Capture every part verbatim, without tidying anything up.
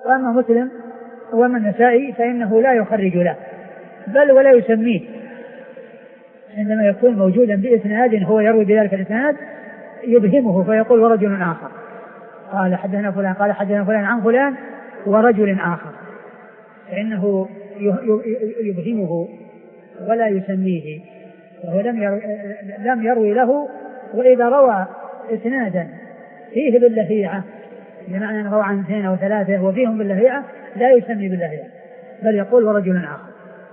وأما مسلم وأما النسائي فإنه لا يخرج له بل ولا يسميه، عندما يكون موجودا بإسناد هو يروي بذلك الإسناد يبهمه فيقول ورجل آخر، قال حدثنا فلان قال حدثنا فلان عن فلان ورجل آخر، فإنه يبهمه ولا يسميه، وهو لم يروي له. وإذا روى إسنادا فيه باللهيعة بمعنى أن روى عن اثنين أو ثلاثة وفيهم باللهيعة لا يسمي باللهيعة بل يقول ورجل آخر.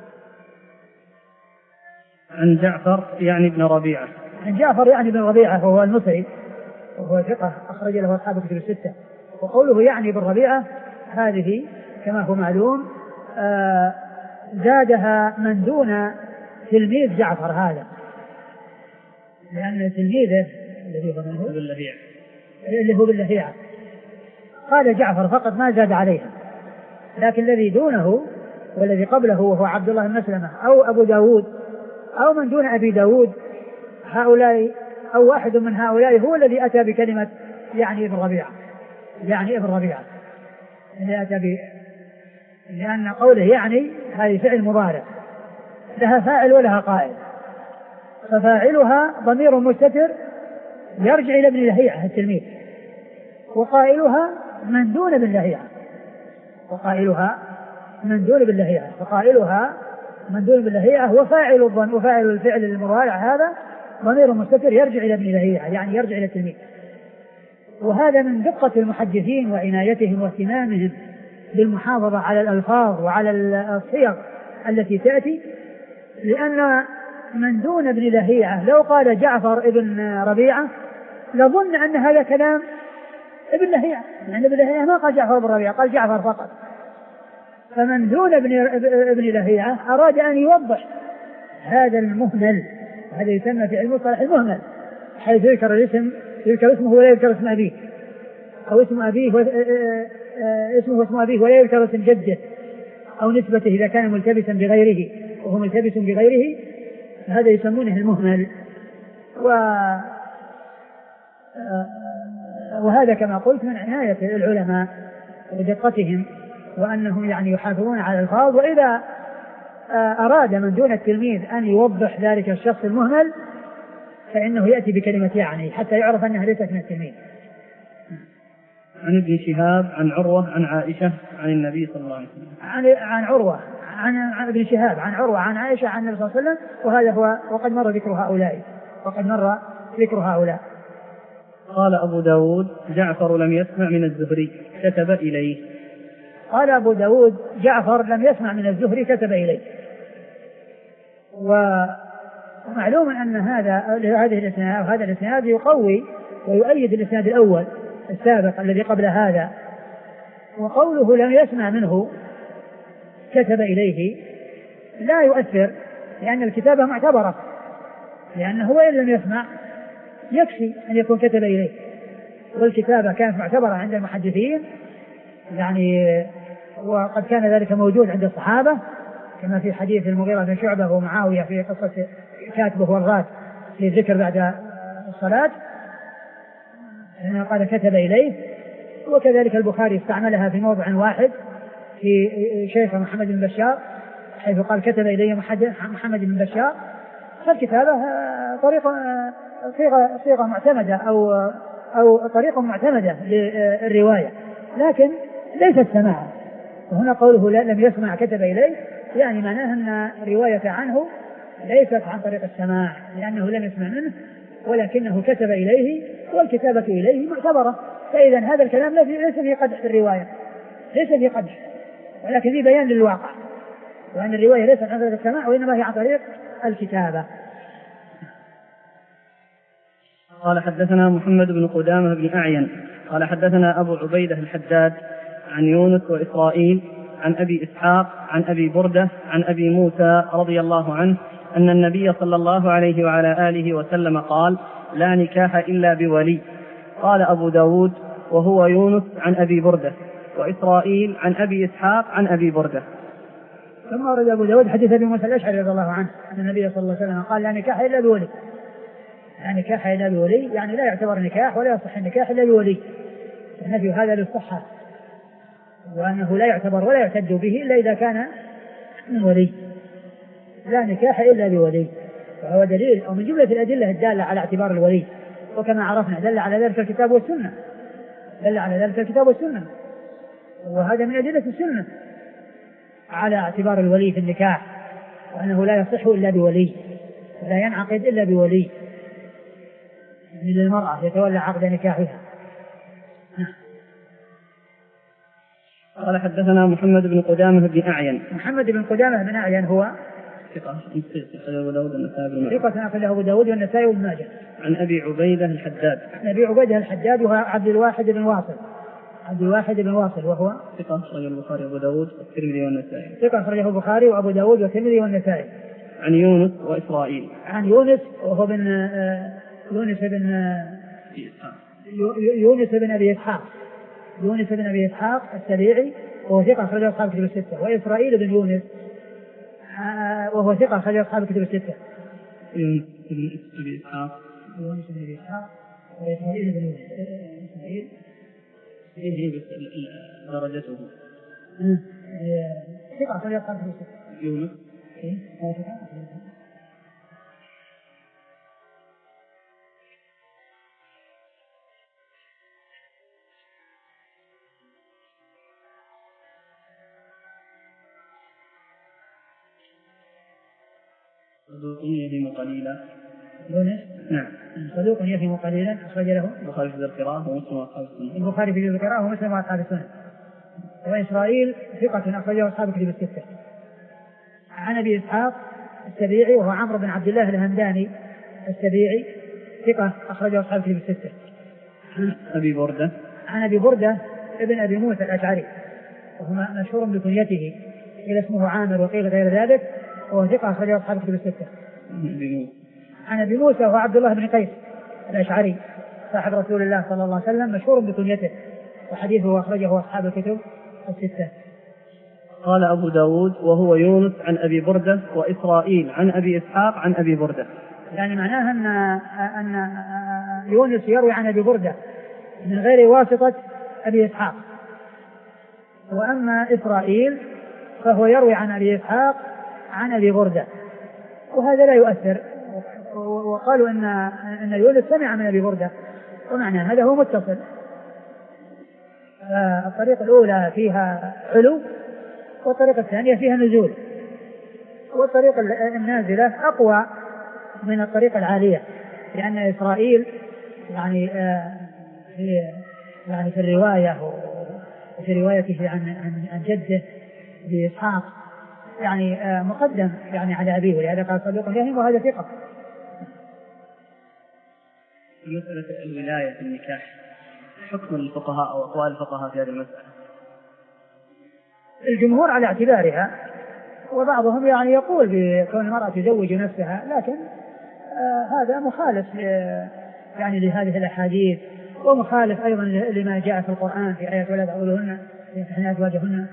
عن جعفر يعني ابن ربيعة. عن جعفر يعني ابن ربيعة وهو المصري وهو ثقة أخرج له أصحاب الكتب الستة. وقوله يعني ابن ربيعة هذه كما هو معلوم آه زادها من دون تلميذ جعفر هذا، لأن تلميذه الذي هو باللهيعة اللي هو باللهيعة قال جعفر فقط ما زاد عليها، لكن الذي دونه والذي قبله وهو عبد الله بن مسلمة أو أبو داود أو من دون أبي داود هؤلاء أو واحد من هؤلاء هو الذي أتى بكلمة يعني ابن ربيعة يعني ابن ربيعة اللي أتى ب... لأن قوله يعني هذه فعل مضارع لها فاعل ولها قائل، ففاعلها ضمير مستتر يرجع إلى ابن لهيعة التلميذ، وقائلها من دون ابن لهيعة وقائلها من دون ابن لهيعة فقائلها من دون ابن لهيعة وفاعل الضم وفاعل الفعل المضارع هذا ضمير مستتر يرجع إلى ابن لهيعة يعني يرجع إلى التلميذ. وهذا من دقة المحدثين وعنايتهم واهتمامهم بالمحافظة على الألفاظ وعلى الصيغ التي تأتي، لأن من دون ابن لهيعة لو قال جعفر ابن ربيعة لظن أن هذا كلام ابن لهيعة، لأن ابن لهيعة ما قال جعفر ابن ربيعة قال جعفر فقط. فمن دون ابن ابن لهيعة أراد أن يوضح هذا المهمل، هذا يسمى في علم المصطلح المهمل، حيث يذكر الاسم يذكر اسمه ولا يذكر اسم أبيه، أو اسم أبيه اسمه واسم أبيه ولا يذكر اسم جده أو نسبته إذا كان ملتبسا بغيره وهو ملتبس بغيره، هذا يسمونه المهمل. و وهذا كما قلت من عناية العلماء ودقتهم وأنهم يعني يحافظون على الألفاظ، وإذا أراد من دون التلميذ أن يوضح ذلك الشخص المهمل فإنه يأتي بكلمة يعني حتى يعرف أنها ليست من التلميذ. عن ابن شهاب عن عروة عن عائشة عن النبي صلى الله عليه وسلم. عن عن عروة عن عن ابن شهاب عن عروة عن عائشة عن النبي صلى الله عليه وسلم، وهذا هو وقد مر ذكر هؤلاء وقد مر ذكر هؤلاء. قال أبو داود جعفر لم يسمع من الزهري كتب إليه. قال أبو داود جعفر لم يسمع من الزهري كتب إليه. ومعلوم أن هذا هذه الإسناد هذا الإسناد يقوي ويؤيد الإسناد الأول السابق الذي قبل هذا. وقوله لم يسمع منه كتب إليه لا يؤثر، لأن الكتابة معتبرة، لأنه وإن لم يسمع يكفي أن يكون كتب إليه، والكتابة كانت معتبرة عند المحدثين يعني، وقد كان ذلك موجود عند الصحابة كما في حديث المغيرة بن شعبة ومعاوية في قصة كاتبه والغاة في الذكر بعد الصلاة قال كتب إليه. وكذلك البخاري استعملها في موضع واحد في شيخ محمد بن بشار حيث قال كتب إليه محمد بن بشار، فالكتابة طريقة صيغة, صيغة معتمدة أو, أو طريقة معتمدة للرواية، لكن ليست سماعا. وهنا قوله لم يسمع كتب إليه يعني معناه أن رواية عنه ليست عن طريق السماع، لأنه لم يسمع منه ولكنه كتب إليه، والكتابة إليه معتبرة. فإذا هذا الكلام ليس في قدح الرواية، ليس في قدح، ولكن في بيان للواقع، وأن الرواية ليست عن طريق السماع وإنما هي عن طريق الكتابة. قال حدثنا محمد بن قدامة بن أعين قال حدثنا أبو عبيدة الحداد عن يونس وإسرائيل عن أبي إسحاق عن أبي بردة عن أبي موسى رضي الله عنه أن النبي صلى الله عليه وعلى آله وسلم قال لا نكاح إلا بولي. قال أبو داود وهو يونس عن أبي بردة وإسرائيل عن أبي إسحاق عن أبي بردة. ثم ورد أبو داود حديث أبي موسى الأشعري رضي الله عنه أن النبي صلى الله عليه وسلم قال لا نكاح إلا بولي، لا نكاح إلا بولي يعني لا يعتبر نكاح ولا يصح النكاح إلا بولي، النبي هذا للصحة وأنه لا يعتبر ولا يعتد به إلا إذا كان من ولي، لا نكاح إلا بولي، وهو دليل أو من جملة الأدلة الدالة على اعتبار الولي، وكما عرفنا دل على ذلك الكتاب والسنة، دل على ذلك الكتاب والسنة، وهذا من أدلة السنة على اعتبار الولي في النكاح، وأنه لا يصح إلا بولي، لا ينعقد إلا بولي من المرأة يتولى عقد نكاحها. قال حدثنا محمد بن قدامة بن أعين. محمد بن قدامة بن أعين هو ثقة أبو داود والنسائي ثقة أخرجه أبو داود والنسائي وابن ماجه. عن أبي عبيدة الحداد. عن أبي عبيدة الحداد وهو عبد الواحد بن واصل. عبد الواحد بن واصل وهو ثقة أخرجه البخاري وأبو داود والترمذي والنسائي. ثقة أخرجه البخاري وأبو داود والترمذي والنسائي. عن يونس وإسرائيل. عن يونس وهو بن يونس بن يونس بن أبي إسحاق. يونس بن أبي إسحاق السبيعي وهو ثقة أخرجه أصحاب الكتب الستة. وإسرائيل بن يونس وهو ثقة أخرجه أصحاب الكتب الستة. يونس بن أبي إسحاق. يونس بن أبي إسحاق وإسرائيل بن يونس. إسرائيل إيه بس درجته. ثقة أخرجه أصحاب الكتب الستة. يونس. إيه هو ثقة. صدوق يهم قليلا. يونس نعم. صدوق يهم قليلا أخرج له البخاري في القراءة ومسلم وأصحاب السنة. البخاري في القراءة ومسلم وأصحاب السنة. وإسرائيل ثقة أخرجه أصحاب الكتب الستة. عن أبي إسحاق السبيعي وهو عمرو بن عبد الله الهمداني السبيعي ثقة أخرجه أصحاب الكتب الستة. عن أبي بردة. عن أبي بردة ابن أبي موسى الأشعري وهو مشهور بكنيته إلى اسمه عامر وقيل غير ذلك وهو ثقة أخرجه أصحاب الكتب الستة. عن أبي موسى وهو عبد الله بن قيس الأشعري صاحب رسول الله صلى الله عليه وسلم مشهور بكنيته وحديثه أخرجه أصحاب الكتب الستة. قال أبو داود وهو يونس عن أبي بردة وإسرائيل عن أبي إسحاق عن أبي بردة. يعني معناها أن أن يونس يروي عن أبي بردة من غير واسطة أبي إسحاق، وأما إسرائيل فهو يروي عن أبي إسحاق عن أبي بردة، وهذا لا يؤثر. وقالوا أن أن يونس سمع من أبي بردة ومعنى هذا هو متصل. الطريقة الأولى فيها علو والطريقة الثانية فيها نزول، والطريقة النازلة أقوى من الطريقة العالية، لأن إسرائيل يعني في يعني في الرواية وفي روايته عن عن عن جده بإسحاق يعني مقدم يعني على أبيه، ولهذا قال صدوق يهم وهذا ثقة. مسألة الولاية في النكاح حكم الفقهاء أو أقوال الفقهاء في هذه المسألة؟ الجمهور على اعتبارها، وبعضهم يعني يقول بكون المرأة تزوج نفسها، لكن آه هذا مخالف يعني لهذه الأحاديث، ومخالف أيضا لما جاء في القرآن في آيات ولا تعولهن يمتحن أزواجهن.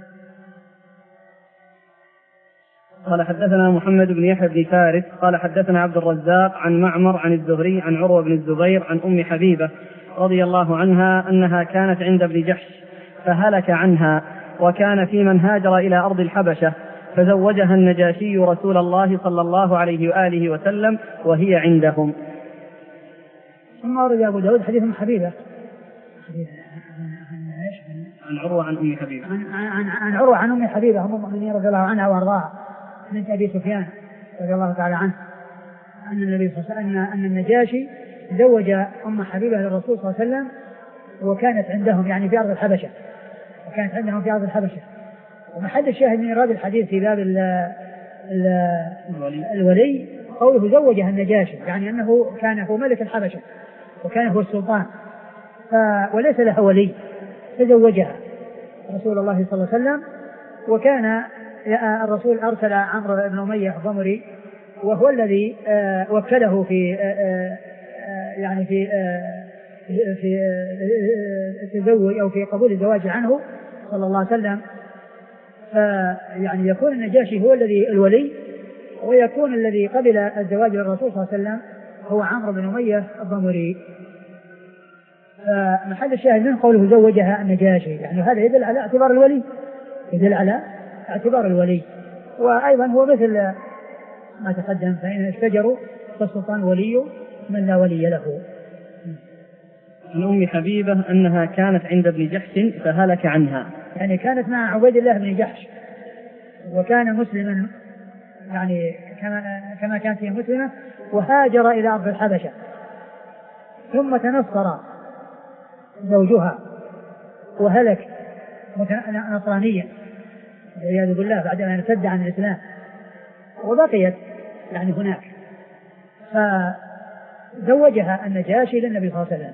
قال حدثنا محمد بن يحيى بن فارس قال حدثنا عبد الرزاق عن معمر عن الزهري عن عروة بن الزبير عن أم حبيبة رضي الله عنها أنها كانت عند ابن جحش فهلك عنها، وكان في من هاجر إلى أرض الحبشة، فزوجها النجاشي رسول الله صلى الله عليه وآله وسلم وهي عندهم. ثم ورد أبو داود حديث أم حبيبة عن عروة عن أم حبيبة عن, عن, عن عروة عن أم حبيبة أم المؤمنين رضي الله عنها وأرضاها بنت أبي سفيان رضي الله تعالى عنه، أن النبي صلى الله عليه وسلم أن النجاشي زوج أم حبيبة للرسول صلى الله عليه وسلم، وكانت عندهم يعني في أرض الحبشة، وكانت عندهم في أرض الحبشة. ومحل الشاهد من إيراد الحديث في باب ال ال الولي قوله زوجها النجاشي، يعني أنه كان هو ملك الحبشة وكان هو السلطان وليس له ولي، فزوجها رسول الله صلى الله عليه وسلم. وكان الرسول أرسل عمرو بن أمية الضمري وهو الذي وكله في يعني في في التزوج أو في قبول الزواج عنه صلى الله عليه وسلم. فيعني يكون النجاشي هو الذي الولي، ويكون الذي قبل الزواج للرسول صلى الله عليه وسلم هو عمرو بن أمية الضمري. فمحل الشاهد من قوله زوجها النجاشي، يعني هذا يدل على اعتبار الولي، يدل على اعتبار الولي. وأيضا هو مثل ما تقدم، فإن اشتجروا فالسلطان ولي من لا ولي له. عن أم حبيبة أنها كانت عند ابن جحش فهلك عنها، يعني كانت مع عبيد الله بن جحش وكان مسلما، يعني كما, كما كانت هي مسلمة، وهاجر إلى أرض الحبشة، ثم تنصر زوجها وهلك نصرانيا والعياذ بالله بعد أن ارتد عن الإسلام، وبقيت يعني هناك، فزوجها النجاشي للنبي صلى الله عليه وسلم.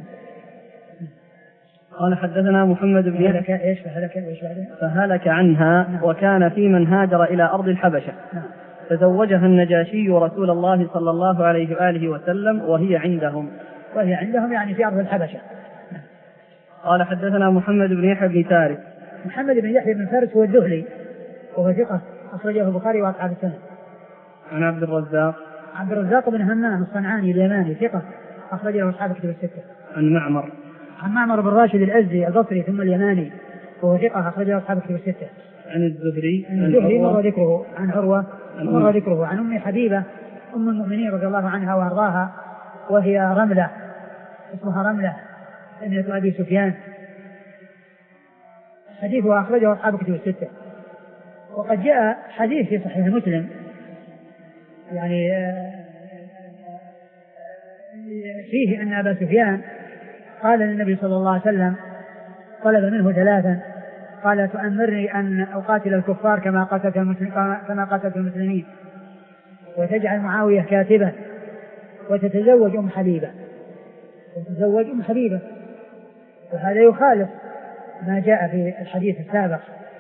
قال حدثنا محمد بن هلك ايش فهلك ايش فهلك عنها. نعم. وكان في من هاجر إلى أرض الحبشة. نعم. فزوجها النجاشي رسول الله صلى الله عليه وآله وسلم وهي عندهم وهي عندهم يعني في أرض الحبشة. نعم. قال حدثنا محمد بن يحيى بن فارس. محمد بن يحيى بن فارس هو الذهلي وهو ثقة أخرجه البخاري وأصحاب السنة. عن عبد الرزاق. عبد الرزاق بن همام الصنعاني اليماني ثقة أخرجه أصحاب الكتب الستة. عن معمر. عن معمر بن راشد الأزدي البصري ثم اليماني وهو ثقة أخرجه أصحاب الكتب الستة. عن الزهري. عن الزهري مر ذكره. عن عروة مر ذكره. عن أم حبيبة أم المؤمنين رضي الله عنها وأرضاها وهي رملة، اسمها رملة ابنة أبي سفيان، حديثها أخرجه أصحاب الكتب الستة. وقد جاء حديث في صحيح مسلم يعني فيه أن أبا سفيان قال للنبي صلى الله عليه وسلم، طلب منه ثلاثا، قال تؤمرني أن أقاتل الكفار كما قاتلت كما قاتلت المسلمين، وتجعل معاوية كاتبا، وتتزوج أم حبيبة وتتزوج أم حبيبة وهذا يخالف ما جاء في الحديث السابق.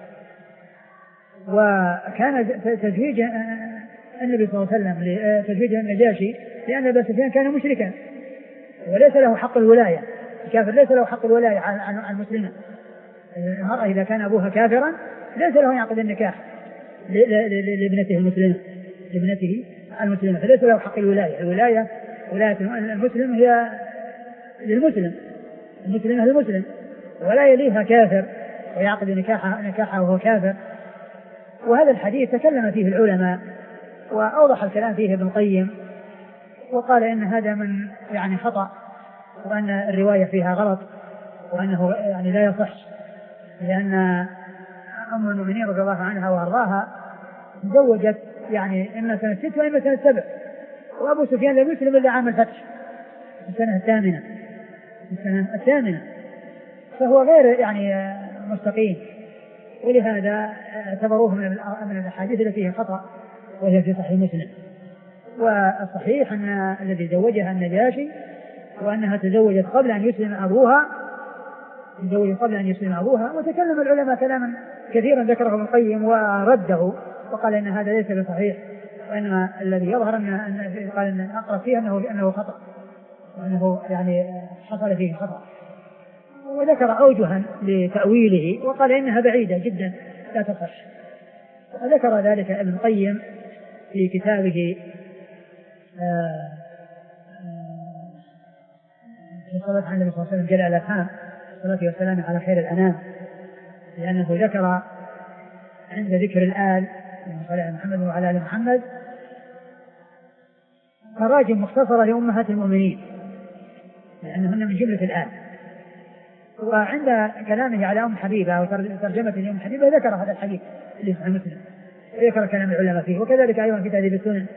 وكان تزويج النبي صلى الله عليه وسلم لتزويج النجاشي لأن أبا سفيان كان مشركا وليس له حق الولاية، الكافر ليس له حق الولاية عن المسلمين. المرأة إذا كان أبوها كافرا ليس له يعقد النكاح لابنته المسلمة لابنته المسلمة، فليس له حق الولاية. الولاية ولاية المسلم هي للمسلم، المسلمة للمسلم، ولا يليها كافر ويعقد نكاحه نكاحه وهو كافر. وهذا الحديث تكلم فيه العلماء وأوضح الكلام فيه ابن القيم، وقال إن هذا من يعني خطأ، وأن الرواية فيها غلط، وأنه يعني لا يصح، لأن أم المؤمنين رضي الله عنها وأرضاها تزوجت يعني إما سنة ست وإما سنة سبع، وأبو سفيان لم يسلم إلا عام الفتح السنة الثامنة السنة الثامنة فهو غير يعني مستقيم، ولهذا اعتبروه من الأحاديث التي فيها خطأ وهي في صحيح مسلم. والصحيح أن الذي زوجها النجاشي وأنها تزوجت قبل أن يسلم أبوها تزوجت قبل أن يسلم أبوها. وتكلم العلماء كلاما كثيرا ذكره ابن القيم ورده، وقال إن هذا ليس بصحيح، وإنما الذي يظهر أن قال أن أقرأ فيه أنه أنه خطأ، وأنه يعني حصل فيه خطأ، وذكر أوجها لتأويله وقال إنها بعيدة جدا لا تصح. وذكر ذلك ابن القيم في كتابه في صلاة عن النبي صلى الله عليه وسلم جل الأفهام صلاة والسلام على خير الأنام، لأنه ذكر عند ذكر الآل صلى محمد وعلى آل محمد تراجم مختصرة لأمهات المؤمنين لأنهن من جملة الآل. وعند كلامه على أم حبيبة أو ترجمة لأم حبيبة ذكر هذا الحديث اللي في مسلم، ذكر كلام العلماء فيه، وكذلك أيضا في تهذيب السنن.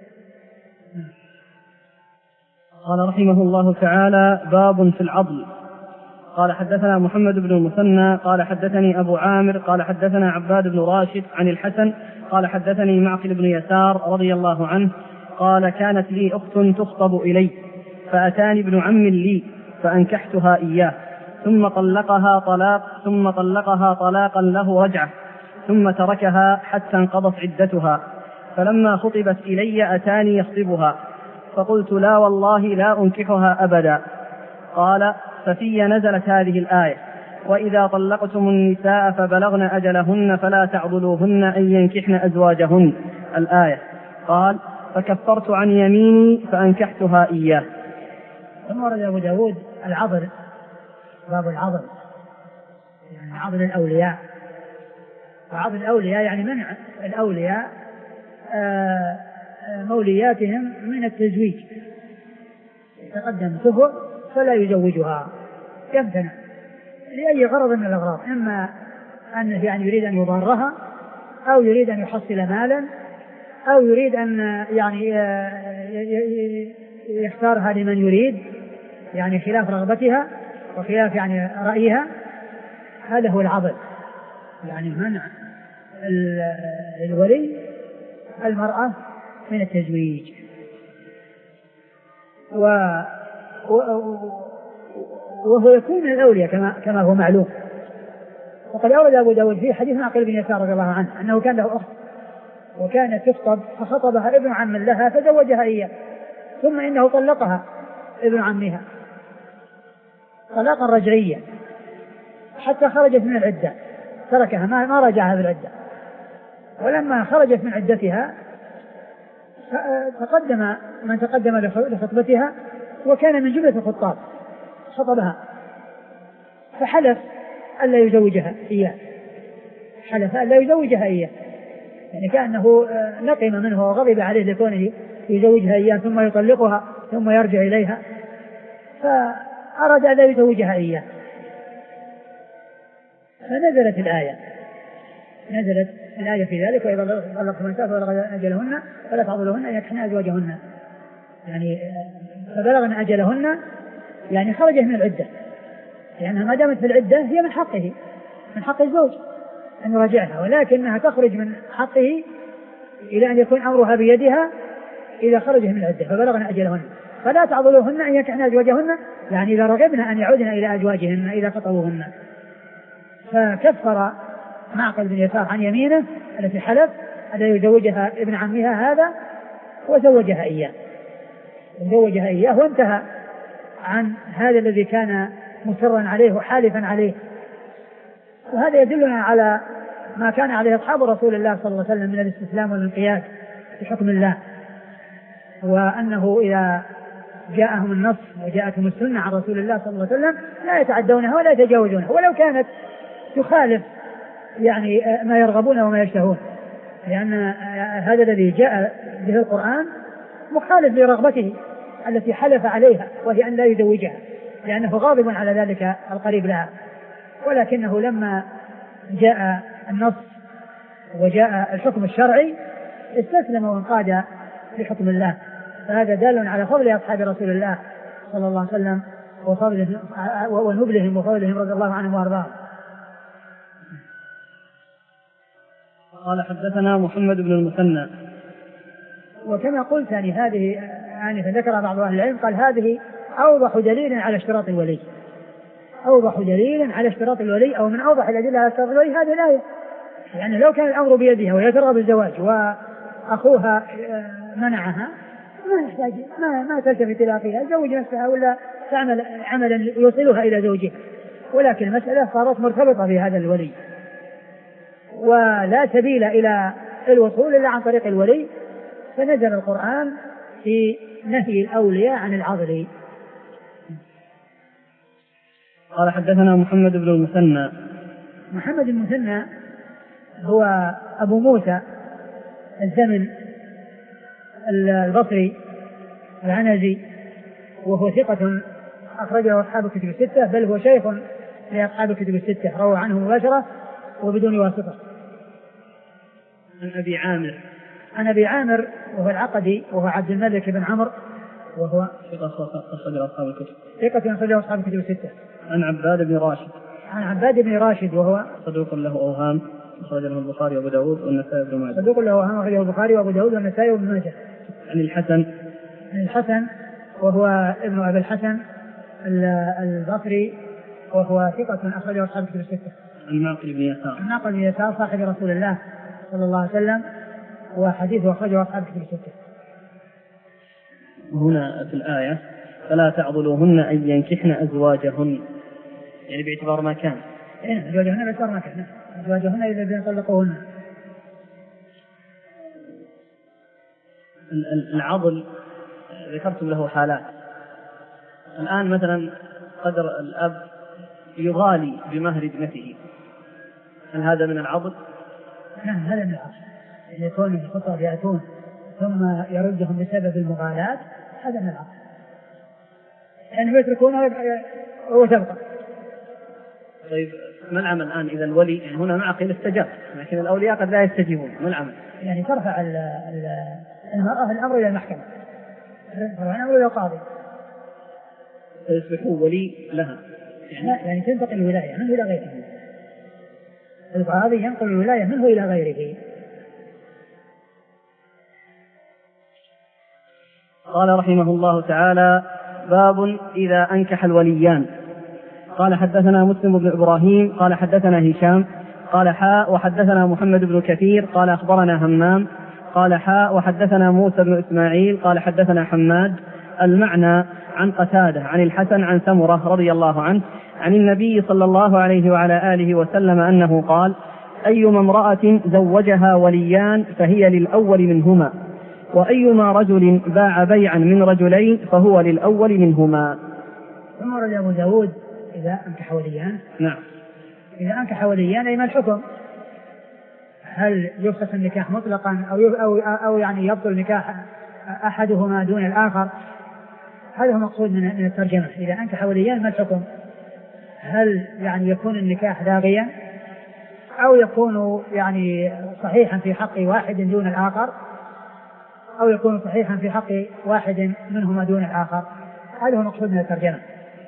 قال رحمه الله تعالى: باب في العضل. قال حدثنا محمد بن المثنى قال حدثني أبو عامر قال حدثنا عباد بن راشد عن الحسن قال حدثني معقل بن يسار رضي الله عنه قال: كانت لي أخت تخطب إلي، فأتاني ابن عم لي فأنكحتها إياه، ثم طلقها طلاق ثم طلقها طلاقا له رجعة، ثم تركها حتى انقضت عدتها، فلما خطبت إلي أتاني يخطبها، فقلت: لا والله لا أنكحها أبدا. قال: ففي نزلت هذه الآية: وإذا طلقتم النساء فبلغن أجلهن فلا تعضلوهن أن ينكحن أزواجهن، الآية. قال: فكفرت عن يميني فأنكحتها إياه. ثم ورد أبو داود العضل باب العضل، يعني عضل الأولياء. وعضل الأولياء يعني منع الأولياء مولياتهم من التزويج، يتقدم كفر فلا يزوجها، يمتنع لأي غرض من الأغراض، إما أنه يعني يريد أن يضارها، أو يريد أن يحصل مالا، أو يريد أن يعني يختارها لمن يريد، يعني خلاف رغبتها وخلاف يعني رأيها. هذا هو العضل، يعني منع الولي المرأة من التزويج. و وهو يكون من الأولياء كما كما هو معلوم. وقد أورد أبو داود في حديث معقل بن يسار رضي الله عنه أنه كان له أخت وكانت تخطب فخطبها ابن عم لها فزوجها إياه، ثم إنه طلقها ابن عمها طلاقا رجعيا حتى خرجت من العدة، تركها ما رجعها بالعدة. ولما خرجت من عدتها تقدم من تقدم لخطبتها وكان من جملة الخطاب خطبها، فحلف ألا يزوجها إياه، حلف ألا يزوجها إياه، يعني كأنه نقم منه وغضب عليه لكونه يزوجها إياه ثم يطلقها ثم يرجع إليها، فأراد ألا يزوجها إياه. فنزلت الآية نزلت الآية في ذلك: وإذا طلقتم النساء فبلغن أجلهن فلا تعضلوهن أن ينكحن أزواجهن، يعني فبلغن أجلهن يعني خرجت من العدة، لأنها ما دامت في العدة هي من حقه من حق الزوج أن يراجعها، ولكنها تخرج من حقه إلى أن يكون أمرها بيدها إذا خرجت من العدة. فبلغن أجلهن فلا تعضلوهن أن ينكحن أزواجهن، يعني إذا رغبن أن يعودن إلى أزواجهن إذا خطبوهن. فكفر معقل بن يسار عن يمينه التي حلف أن يزوجها ابن عمها هذا وزوجها إياه وزوجها إياه وانتهى عن هذا الذي كان مصرا عليه وحالفا عليه. وهذا يدلنا على ما كان عليه أصحاب رسول الله صلى الله عليه وسلم من الاستسلام والانقياد بحكم الله، وأنه إذا جاءهم النص وجاءتهم السنة عن رسول الله صلى الله عليه وسلم لا يتعدونها ولا يتجاوزونها ولو كانت تخالف يعني ما يرغبون وما يشتهون، لأن هذا الذي جاء به القرآن مخالف لرغبته التي حلف عليها وهي أن لا يزوجها، لأنه غاضب على ذلك القريب لها. ولكنه لما جاء النص وجاء الحكم الشرعي استسلم وانقاد لحكم الله. فهذا دال على فضل أصحاب رسول الله صلى الله عليه وسلم وفضلهم ونبلهم وفضلهم رضي الله عنهم وارضاهم. قال حدثنا محمد بن المثنى. وكما قلت يعني هذه يعني فذكر بعض أهل العلم قال هذه أوضح دليل على اشتراط الولي، أوضح دليل على اشتراط الولي أو من أوضح الأدلة على اشتراط الولي هذه الآية. يعني لو كان الأمر بيدها وهي ترغب بالزواج وأخوها منعها ما يحتاج ما ما تلتفت إلى أخيها، تزوج نفسها ولا تعمل عملا يوصلها إلى زوجها، ولكن المسألة صارت مرتبطة بهذا الولي ولا سبيل إلى الوصول إلا عن طريق الولي، فنزل القرآن في نهي الأولياء عن العضل. قال حدثنا محمد بن المثنى. محمد المثنى هو أبو موسى الزمن البصري العنزي، وهو ثقة أخرجه أصحاب الكتب الستة، بل هو شيخ لأصحاب الكتب الستة، روى عنه مباشرة وبدون واسطة. عن أبي عامر. عن أبي عامر وهو العقدي وهو عبد الملك بن عمرو وهو ثقة أخرجه أصحاب الكتب ثقة أخرجه أصحاب الكتب الستة. عن عباد بن راشد. عن عباد بن راشد وهو صدوق له أوهام أخرجه البخاري وأبو داود والنسائي وابن ماجه. صدوق له أوهام أخرجه البخاري وأبو داود والنسائي وابن ماجه. عن الحسن. عن الحسن وهو ابن أبي الحسن البصري وهو ثقة أخرجه أصحاب الكتب الستة. عن معقل بن يسار. عن معقل بن يسار صاحب رسول الله صلى الله عليه وسلم وحديثه أخرجه أصحاب الكتب الستة. هنا في الآية فلا تعضلوهن أن ينكحن أزواجهن، يعني باعتبار ما كان. إيه أزواجهن باعتبار ما كان، أزواجهن إذا طلقوهن. العضل ذكرتم له حالات. الآن مثلا قدر الأب يغالي بمهر ابنته، هل هذا من العضل؟ نعم هذا من العضل، إن يكون الخطأ يأتون ثم يردهم بسبب المغالاة، هذا من العضل، يعني يتركونه وتبقى. طيب ما العمل الآن إذا الولي، يعني هنا معقل استجاب لكن الأولياء قد لا يستجيبون، ما العمل؟ يعني ترفع المرأة الأمر إلى المحكمة، ترفع الأمر إلى القاضي فيصبحوا ولي لها، يعني, يعني تنتقل الولاية منه إلى غيره، القاضي ينقل الولاية منه إلى غيره. قال رحمه الله تعالى: باب إذا أنكح الوليان. قال حدثنا مسلم بن إبراهيم قال حدثنا هشام قال حاء وحدثنا محمد بن كثير قال أخبرنا همام قال حاء وحدثنا موسى بن إسماعيل قال حدثنا حماد المعنى عن قتادة عن الحسن عن سمرة رضي الله عنه عن النبي صلى الله عليه وعلى آله وسلم أنه قال: أيما امرأة زوجها وليان فهي للأول منهما، وأيما رجل باع بيعا من رجلين فهو للأول منهما. ثم ورد أبو داود إذا أنكح وليان. نعم. إذا أنكح وليان أي ما الحكم؟ هل يفسخ النكاح مطلقا أو أو أو يعني يبطل نكاح أحدهما دون الآخر؟ هذا هو مقصود من الترجمة. إذا أنكح وليان ما الحكم؟ هل يعني يكون النكاح لاغيا أو يكون يعني صحيحا في حق واحد دون الآخر، أو يكون صحيحا في حق واحد منهما دون الآخر؟ هذا هو مقصود من الترجمة.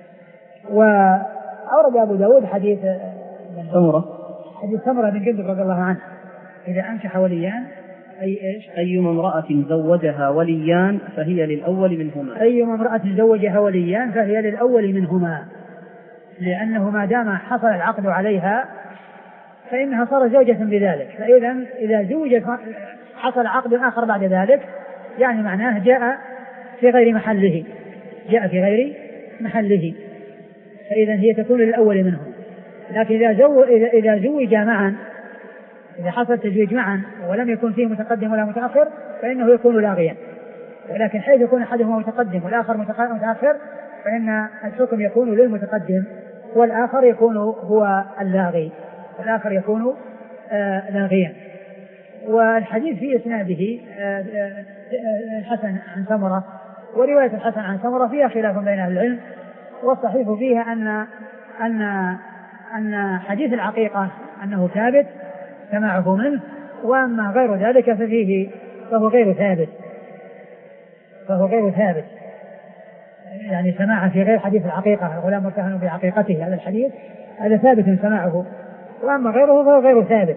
وأورد أبو داود حديث سمرة حديث سمرة بن جندب رضي الله عنه: إذا أنكح وليان أي إيش؟ أيما امرأة زوجها وليان فهي للأول منهما. أيما امرأة زوجها وليان فهي للأول منهما، لأنه ما دام حصل العقد عليها فإنها صار زوجة بذلك. فإذا إذا زوجت حصل عقد آخر بعد ذلك يعني معناه جاء في غير محله، جاء في غير محله، فإذا هي تكون للأول منهم. لكن إذا زو إذا إذا زوج معا، إذا حصل تزويج معا ولم يكن فيه متقدم ولا متأخر فإنه يكون لاغيا. ولكن حيث يكون أحدهما متقدم والآخر متأخر فإن الحكم يكون للمتقدم والآخر يكون هو اللاغي، والآخر يكون آه لاغيا. والحديث في إسناده آه آه الحسن عن سمرة، ورواية الحسن عن سمرة فيها خلاف بين أهل العلم، والصحيح فيها أن أن أن حديث العقيقة أنه ثابت سماعه منه، وأما غير ذلك ففيه فهو غير ثابت فهو غير ثابت يعني سماعه في غير حديث العقيقة: الغلام مرتهن بعقيقته، هذا الحديث هذا ثابت سماعه، وأما غيره فهو غير ثابت.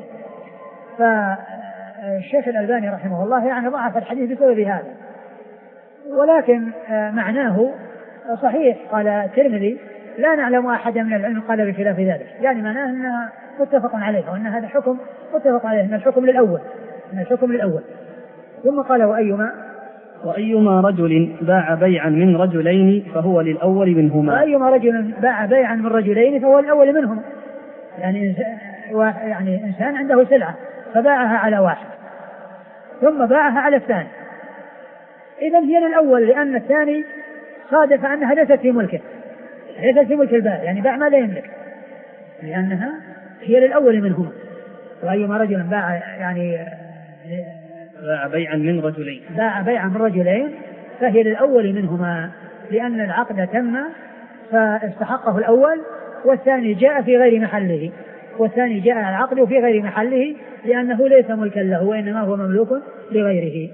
فالشيخ الألباني رحمه الله يعني ضعف الحديث بسبب هذا، ولكن معناه صحيح. قال الترمذي: لا نعلم أحدا من العلم قال بخلاف ذلك، يعني معناه أنه متفق عليه، وأن هذا حكم متفق عليه، أن الحكم للأول أن الحكم للأول. ثم قال: وأيما وأيما رجل باع بيعا من رجلين فهو للأول منهما. وأيما رجل باع بيعا من رجلين فهو الأول منهما، يعني يعني إنسان عنده سلعة فباعها على واحد ثم باعها على الثاني، إذن هي للأول، لأن الثاني صادف أنها ليست في ملكه، ليست في ملك البائع، يعني باع ما لا يملك، لأنها هي للأول منهما. وأيما رجل باع يعني باع بيعا من رجلين باع بيعا من رجلين فهي للأول منهما، لأن العقد تم فاستحقه الأول، والثاني جاء في غير محله، والثاني جاء العقد في غير محله لأنه ليس ملكا له وإنما هو مملوك لغيره.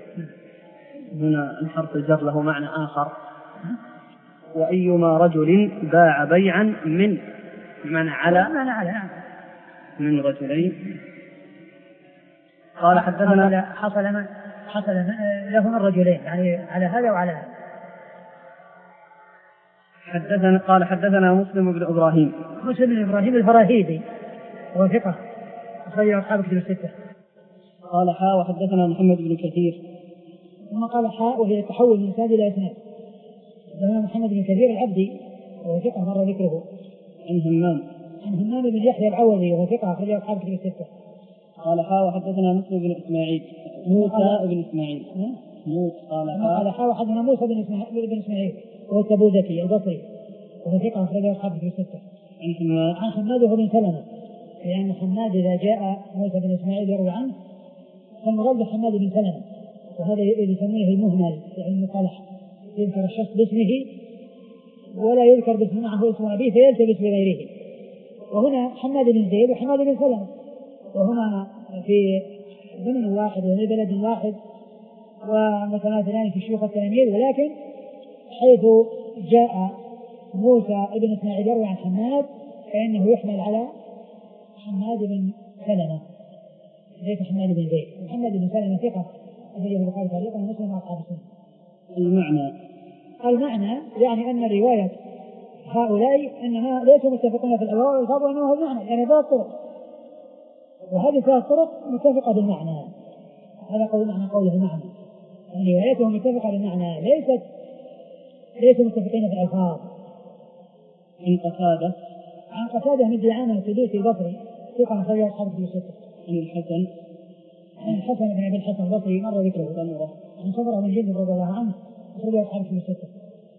هنا الحرف الجر له معنى آخر: وأيما رجل باع بيعا من من على من رجلين. قال حدثنا حصل من حصل له من رجلين، يعني على هذا وعلى هذا. حدثنا قال حدثنا مسلم بن إبراهيم مسلم بن إبراهيم الفراهيدي وهو ثقة أخرجه أصحاب كتب الستة. قال حاء وحدثنا محمد بن كثير. ثم قال حاء وهي تحول من إسناد إلى إسناد. حدثنا محمد بن كثير العبدي وهو ثقة مر ذكره. عن همام عن همام بن يحيى العوضي وهو ثقة أخرجه أصحاب كتب الستة. قال حاء وحدثنا مسلم بن إسماعيل موسى بن إسماعيل موسى قال حاء وحدثنا موسى بن إسماعيل بن إسماعيل وهو التبوذكي البصري وهو ثقة أخرجه أصحاب كتب الستة. عن حماد عن حماد بن سلمة، لأن حماد إذا جاء موسى بن إسماعيل يروي عنه فالمراد بحماد بن سلمة، وهذا يسمونه المهمل يعني المصطلح، يذكر الشخص باسمه ولا يذكر باسم معه اسم أبيه فيلتبس بغيره. وهنا حماد بن زيد وحماد بن سلمة، وهنا في ضمن واحد وفي بلد واحد ومتماثلان في شيوخ التلاميذ، ولكن حيث جاء موسى بن إسماعيل يروي عن حماد فإنه يحمل على حماد بن سلمة ليس حماد بن زيد. محمد بن سلمة ثقة أخرجه البخاري تعليقا ومسلم وأصحاب السنة. المعنى المعنى يعني أن رواية هؤلاء إنما ليسوا متفقين في الألفاظ والألفاظ وإنما هو المعنى، يعني ثلاث طرق، وهذه ثلاث طرق متفقة بالمعنى. هذا قول معنى قوله المعنى، يعني روايتهم متفقة بالمعنى، ليست ليسوا متفقين في الألفاظ. عن قتادة عن قتادة من دعامة السدوسي البصري ثقة أخرجه أصحاب الكتب الستة. عن الحسن عن الحسن بن أبي الحسن البصري مر ذكره. سمرة عن سمرة بن جندب رضي الله عنه أخرجه أصحاب الكتب الستة.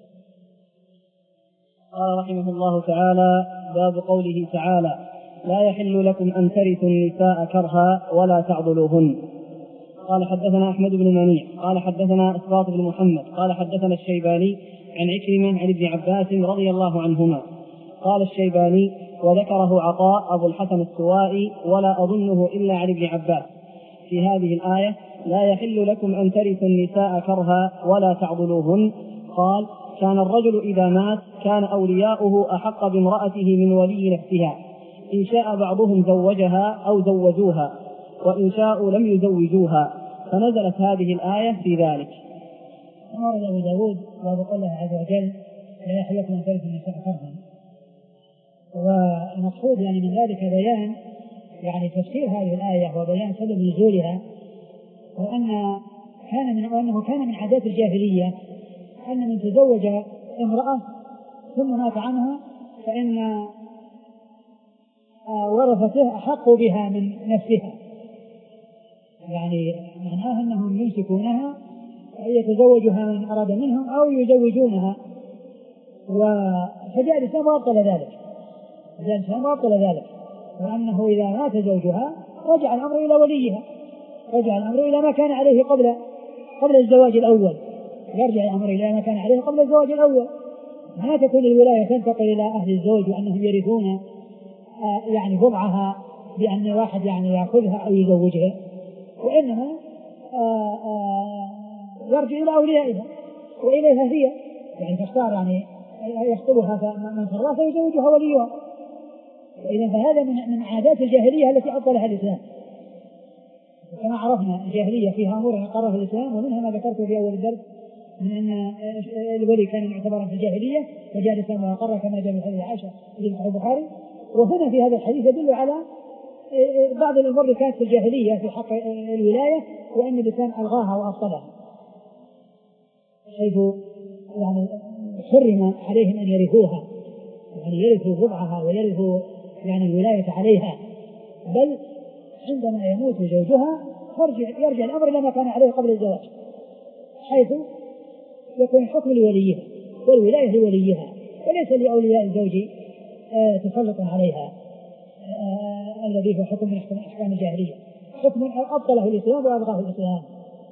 قال رحمه الله تعالى: باب قوله تعالى: لا يحل لكم أن ترثوا النساء كرها ولا تعضلوهن. قال حدثنا أحمد بن منيع قال حدثنا إسباط بن محمد قال حدثنا الشيباني عن عكرمة عن ابن عباس رضي الله عنهما قال الشيباني: وذكره عطاء أبو الحسن السوائي ولا أظنه إلا عن ابن عباس في هذه الآية: لا يحل لكم أن ترثوا النساء كرها ولا تعضلوهن. قال: كان الرجل إذا مات كان أولياؤه أحق بامرأته من ولي نفسها، إن شاء بعضهم زوجها أو زوجوها، وإن شاءوا لم يزوجوها، فنزلت هذه الآية في ذلك. ورد أبو داود وقال الله عز وجل: لا يحل لكم أن ترثوا النساء كرها. والمقصود يعني من ذلك بيان يعني تفسير هذه الآية وبيان سبب نزولها، وأن كان من وأنه كان من عادات الجاهلية أن من تزوج امرأة ثم مات عنها فإن ورثته أحق بها من نفسها، يعني معناه أنهم يمسكونها يتزوجها من أراد منهم أو يزوجونها. فجاء الإسلام وأبطل ذلك، جاء الإسلام وأبطل ذلك، وأنه إذا مات زوجها رجع الأمر إلى وليها، رجع الأمر إلى ما كان عليه قبل قبل الزواج الأول، يرجع الأمر إلى ما كان عليه قبل الزواج الأول. ما تكون الولاية تنتقل إلى أهل الزوج وأنهم يرثون آه يعني بضعها بأن واحد يعني يأخذها أو يزوجها، وإنما آه آه يرجع إلى أوليائها وإليها هي، يعني تختار يعني يخطبها من فرها فيزوجها وليها. إذن فهذا من من عادات الجاهلية التي أبطلها الإسلام. كما عرفنا الجاهلية فيها أمور أقرها الإسلام، ومنها ما ذكرته في أول الدرس من أن الولي كان معتبرا في الجاهلية فجاء الإسلام وأقره كما جاء في حديث عائشة في صحيح البخاري. وهنا في هذا الحديث يدل على بعض الأمور اللي كانت في الجاهلية في حق الولاية وأن الإسلام ألغاها وأبطلها، حيث يعني حرم عليهم أن يرثوها، يعني يرثوا بضعها ويرثوا يعني الولاية عليها، بل عندما يموت زوجها يرجع, يرجع الأمر إلى ما كان عليه قبل الزواج، حيث يكون الحكم لوليها والولاية لوليها وليس لأولياء الزوج آه تسلط عليها آه الذي هو حكم من أحكام الجاهلية، حكم أبطله الإسلام وأبغاه الإسلام.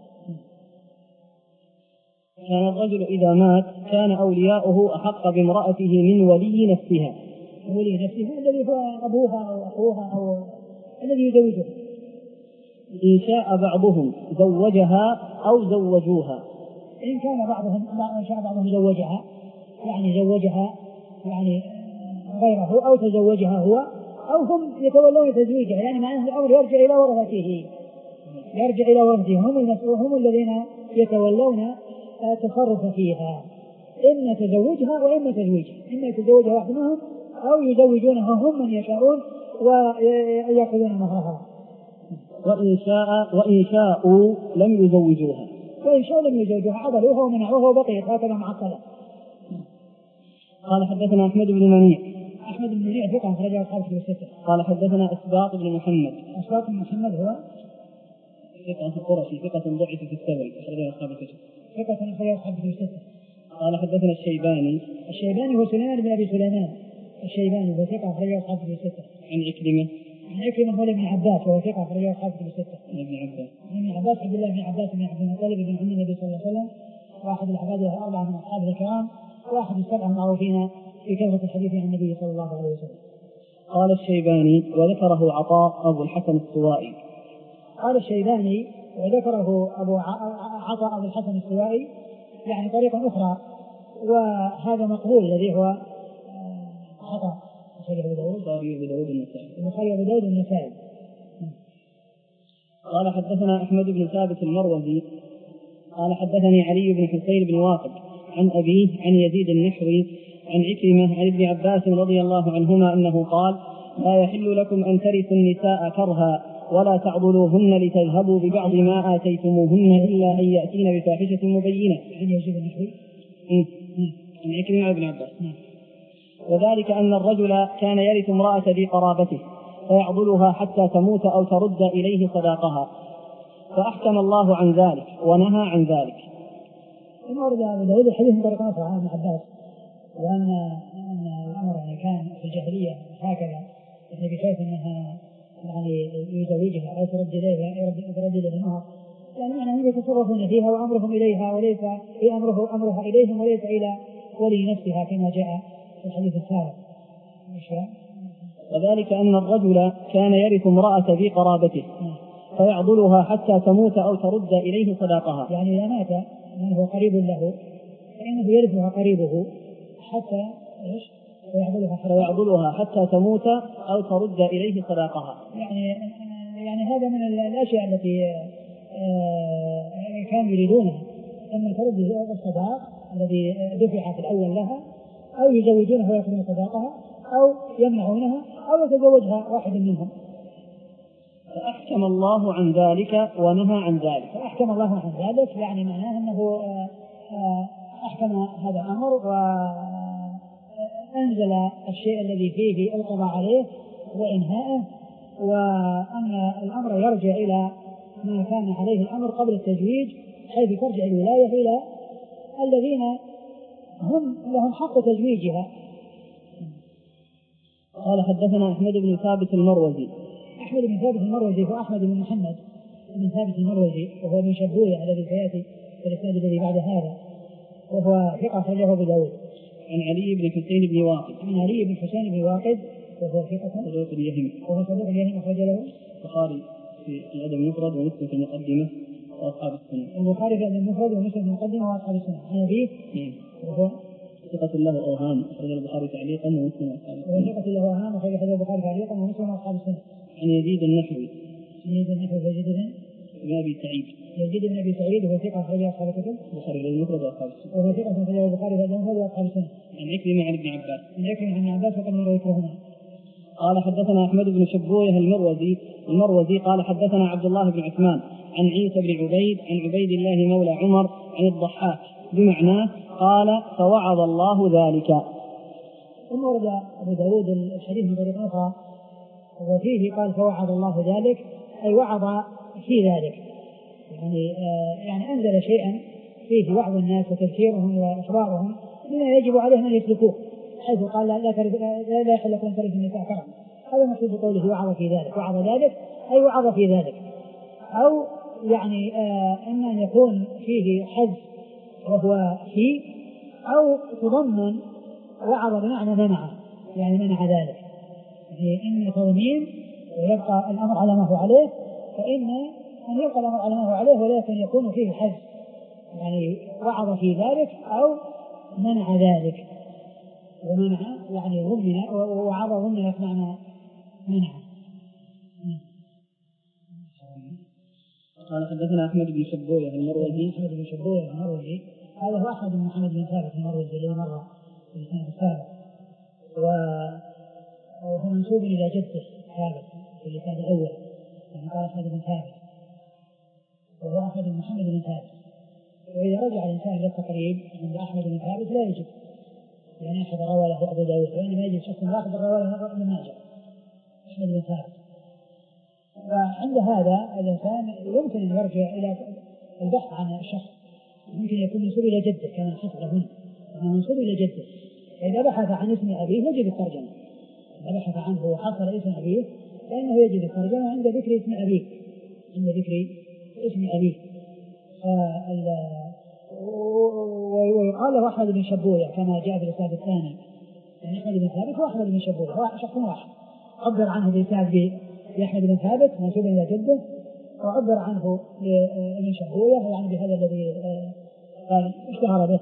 كان الرجل إذا مات كان أولياؤه أحق بامرأته من ولي نفسها، ولي نفسها الذي هو أبوها أو أخوها أو الذي يزوجها، إن شاء بعضهم زوجها أو زوجوها، إن كان بعضهم إن شاء بعضهم زوجها يعني زوجها يعني غيره أو تزوجها هو أو هم يتولون تزويجها، يعني معناه الأمر يرجع إلى ورثته، يرجع إلى ورثته هم هم الذين يتولون التصرف فيها، إما تزوجها وإما تزويجها، إما يتزوجها واحد منهم أو يزوجونها هم من يشاءون ويأخذون مهرها. وإن شاء وإن شاءوا لم يزوجوها، وإن شاءوا لم يزوجوها عضلوها ومنعوها وبقيت هكذا معطلة. قال حدثنا أحمد بن منيع أحمد بن منيع ثقة أخرجه أصحاب الكتب الستة. قال حدثنا إسباط بن محمد إسباط بن محمد هو ثقة قرشي ثقة ضعف في السبع أخرجه أصحاب الكتب ثقة أخرجه أصحاب الكتب الستة. قال حدثنا الشيباني الشيباني هو سليمان بن أبي سليمان الشيباني وهو ثقة أخرجه أصحاب كتب الستة. عن عكرمة عن عكرمة مولى ابن عباس وهو ثقة أخرجه أصحاب كتب الستة. عن ابن عباس. عن ابن عباس عبد الله بن عباس بن عبد المطلب بن عم النبي صلى الله عليه وسلم، واحد العباد الأربعة من أصحابه الكرام، واحد السبعة المعروفين في كثرة الحديث عن النبي صلى الله عليه وسلم. قال الشيباني وذكره عطاء أبو الحسن السوائي. قال الشيباني وذكره أبو عطاء أبو الحسن السوائي يعني طريقة أخرى، وهذا مقبول الذي هو عطاء البخاري أبو داود النسائي. البخاري أبو داود النسائي. قال حدثنا أحمد بن ثابت المروزي قال حدثني علي بن حسين بن واقد عن أبيه عن يزيد النحوي عن عكرمة عن ابن عباس رضي الله عنهما أنه قال لا يحل لكم أن ترثوا النساء كرها ولا تعضلوهن لتذهبوا ببعض ما آتيتموهن إلا أن يأتين بفاحشة مبينة. عن يزيد النحوي عن عكرمة عن ابن عباس. وذلك أن الرجل كان يرث امرأة ذي قرابته فيعضلها حتى تموت أو ترد إليه صداقها، فأحكم الله عن ذلك ونهى عن ذلك. ثم ورد أبو داود الحديث من طريق أخرى عن ابن عباس، وأن أن الأمر يعني كان في الجاهلية هكذا، يعني بخاف أنها يعني يزوجها أو ترد إليها ترد إليها، يعني أنهم يتصرفون فيها وأمرهم إليها وليس هي أمره أمرها إليهم وليس إلى ولي نفسها كما جاء في الحديث السابق. وذلك أن الرجل كان يرث امرأة ذي قرابته فيعضلها حتى تموت أو ترد إليه صداقها، يعني إذا مات من هو قريب له فإنه يرثها قريبه حتى إيش فيعضلها فيعضلها حتى تموت أو ترد إليه صداقها. يعني يعني هذا من الأشياء التي كانوا يريدونها، أن ترد الصداق الذي دفع في الأول لها، أو يزوجونها ويأخذون صداقها، أو يمنعونها، أو يتزوجها واحد منهم. فأحكم الله عن ذلك ونهى عن ذلك. فأحكم الله عن ذلك يعني معناه أنه أحكم هذا الأمر وأنزل الشيء الذي فيه القضاء عليه وإنهاءه، وأن الأمر يرجع إلى ما كان عليه الأمر قبل التزويج، حيث ترجع الولاية إلى الذين هم لهم حق تزويجها. قال حدثنا أحمد بن ثابت المروزي. أحمد بن ثابت المروزي هو أحمد بن محمد بن ثابت المروزي، وهو من شبوية الذي سيأتي في الإسناد الذي بعد هذا، وهو ثقة أخرجه أبو داود. عن علي بن حسين بن واقد. عن علي بن حسين بن واقد وهو ثقة صدوق اليهم. وهو صدوق اليهم أخرج له البخاري في الأدب المفرد ومسلم في المقدمة وأصحاب السنة. البخاري في المفرد ومسلم في المقدمة وأصحاب السنة. عن أبيه وهو ثقة له أوهام أخرج البخاري تعليقا ومسلم وأصحاب السنة. وهو ثقة له أوهام أخرج البخاري تعليقا ومسلم وأصحاب السنة. عن يزيد النحوي. يزيد النحوي يزيد بن أبي سعيد. يزيد بن أبي سعيد وهو ثقة أخرج أصحاب الكتب. البخاري في المفرد وأصحاب السنة. وهو ثقة أخرج البخاري في المفرد وأصحاب السنة. عن عكرمة عن ابن عباس. عن عكرمة عن عباس وقد مر ذكرهما. قال حدثنا أحمد بن شبويه المروزي المروزي قال حدثنا عبد الله بن عثمان عن عيسى بن عبيد عن عبيد الله مولى عمر عن الضحاك بمعناه قال فوعظ الله ذلك. ثم ورد أبو داود الحديث من طريق أخرى وفيه قال فوعظ الله ذلك، أي وعظ في ذلك، يعني آه يعني أنزل شيئا فيه وعظ الناس وتذكيرهم وإخبارهم بما يجب عليهم أن يسلكوه، حيث قال لا لا لا يحل لكم ترثوا النساء كرها. هذا مقصود بقوله وعظ في ذلك. وعظ ذلك أي وعظ في ذلك، أو يعني آه إما أن يكون فيه حذف وهو فيه، أو تضمن وعظ بمعنى منع، يعني منع ذلك، يعني إن تضمين ويبقى الأمر على ما هو عليه، فإن أن يبقى الأمر على ما هو عليه ولكن يكون فيه حذف، يعني وعظ في ذلك أو منع ذلك. ومنع يعني ضمن ووعظ ضمن معنى منع. قال حدثنا أحمد بن شبويه المروزي. أحمد بن شبويه المروزي هذا هو أحمد بن محمد بن ثابت المروزي الذي مر في السنة السابق، وهو منسوب إلى جده ثابت في اللسان الأول، يعني قال أحمد بن ثابت وهو أحمد بن محمد بن ثابت. وإذا رجع الإنسان إلى التقريب عند أحمد بن ثابت لا يجب يعني أحد روى له أبو داود، وإنما يجب شخص واحد روى له ابن ماجه أحمد بن ثابت. وعند هذا الإنسان يمكن أن يرجع إلى البحث عن الشخص، يمكن يكون منسوب إلى جده كما حصل هنا، منسوب إلى جده إذا بحث عن اسم أبيه يجد الترجمة، إذا بحث عنه وحصل اسم أبيه فإنه يجد الترجمة عند ذكر اسم أبيه، عند ذكر اسم أبيه. ويقال له أحمد بن شبوية كما جاء في الإسناد الثاني، يعني أحمد بن ثابت وأحمد بن شبوية هو شخص واحد، عبر عنه بالإسناد بأحمد بن ثابت منسوب إلى جده، وعبر عنه بابن شبوية يعني بهذا الذي قال اشتهر به،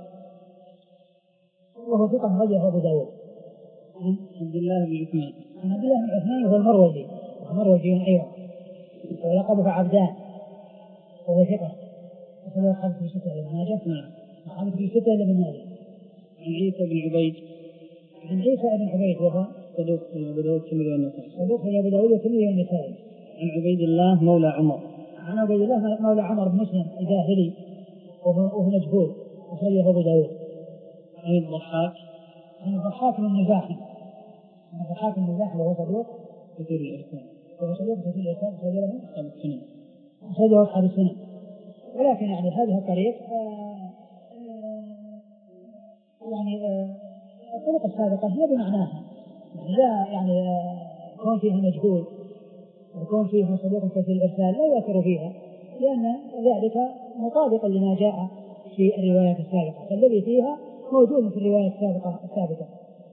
وهو ثقة رجله أبو داود. عبد الله بن عثمان عن عبد الله بن عثمان وهو المروزي، المروزي أيضا ولقبه عبدان، وهو ثقة وهو أصحاب في ستة بن ماجه. نعم. أصحاب في ستة بن ماجه. عن عيسى بن عبيد عن عيسى بن عبيد وهو صدوق في أبو داود والترمذي والنسائي. صدوق في أبو داود والترمذي والنسائي. عن عبيد الله مولى عمر. عن عبيد الله مولى عمر بن مسلم الباهلي وهو مجهول وصليه أبو داود. عن الضحاك عن الضحاك بن مزاحم. عن الضحاك بن مزاحم وهو صدوق كثير الإرسال. وهو صدوق كثير الإرسال صدوق أصحاب السنن. صدوق أصحاب السنن. ولكن يعني هذه الطريق آه آه يعني آه الطرق السابقة هي بمعناها، لا يعني يكون فيها مجهول ويكون فيها صدوق كثير الإرسال لا يؤثر فيها، لأن ذلك مطابق لما جاء في الروايات السابقة، فالذي فيها موجود في الرواية السابقة الثابتة.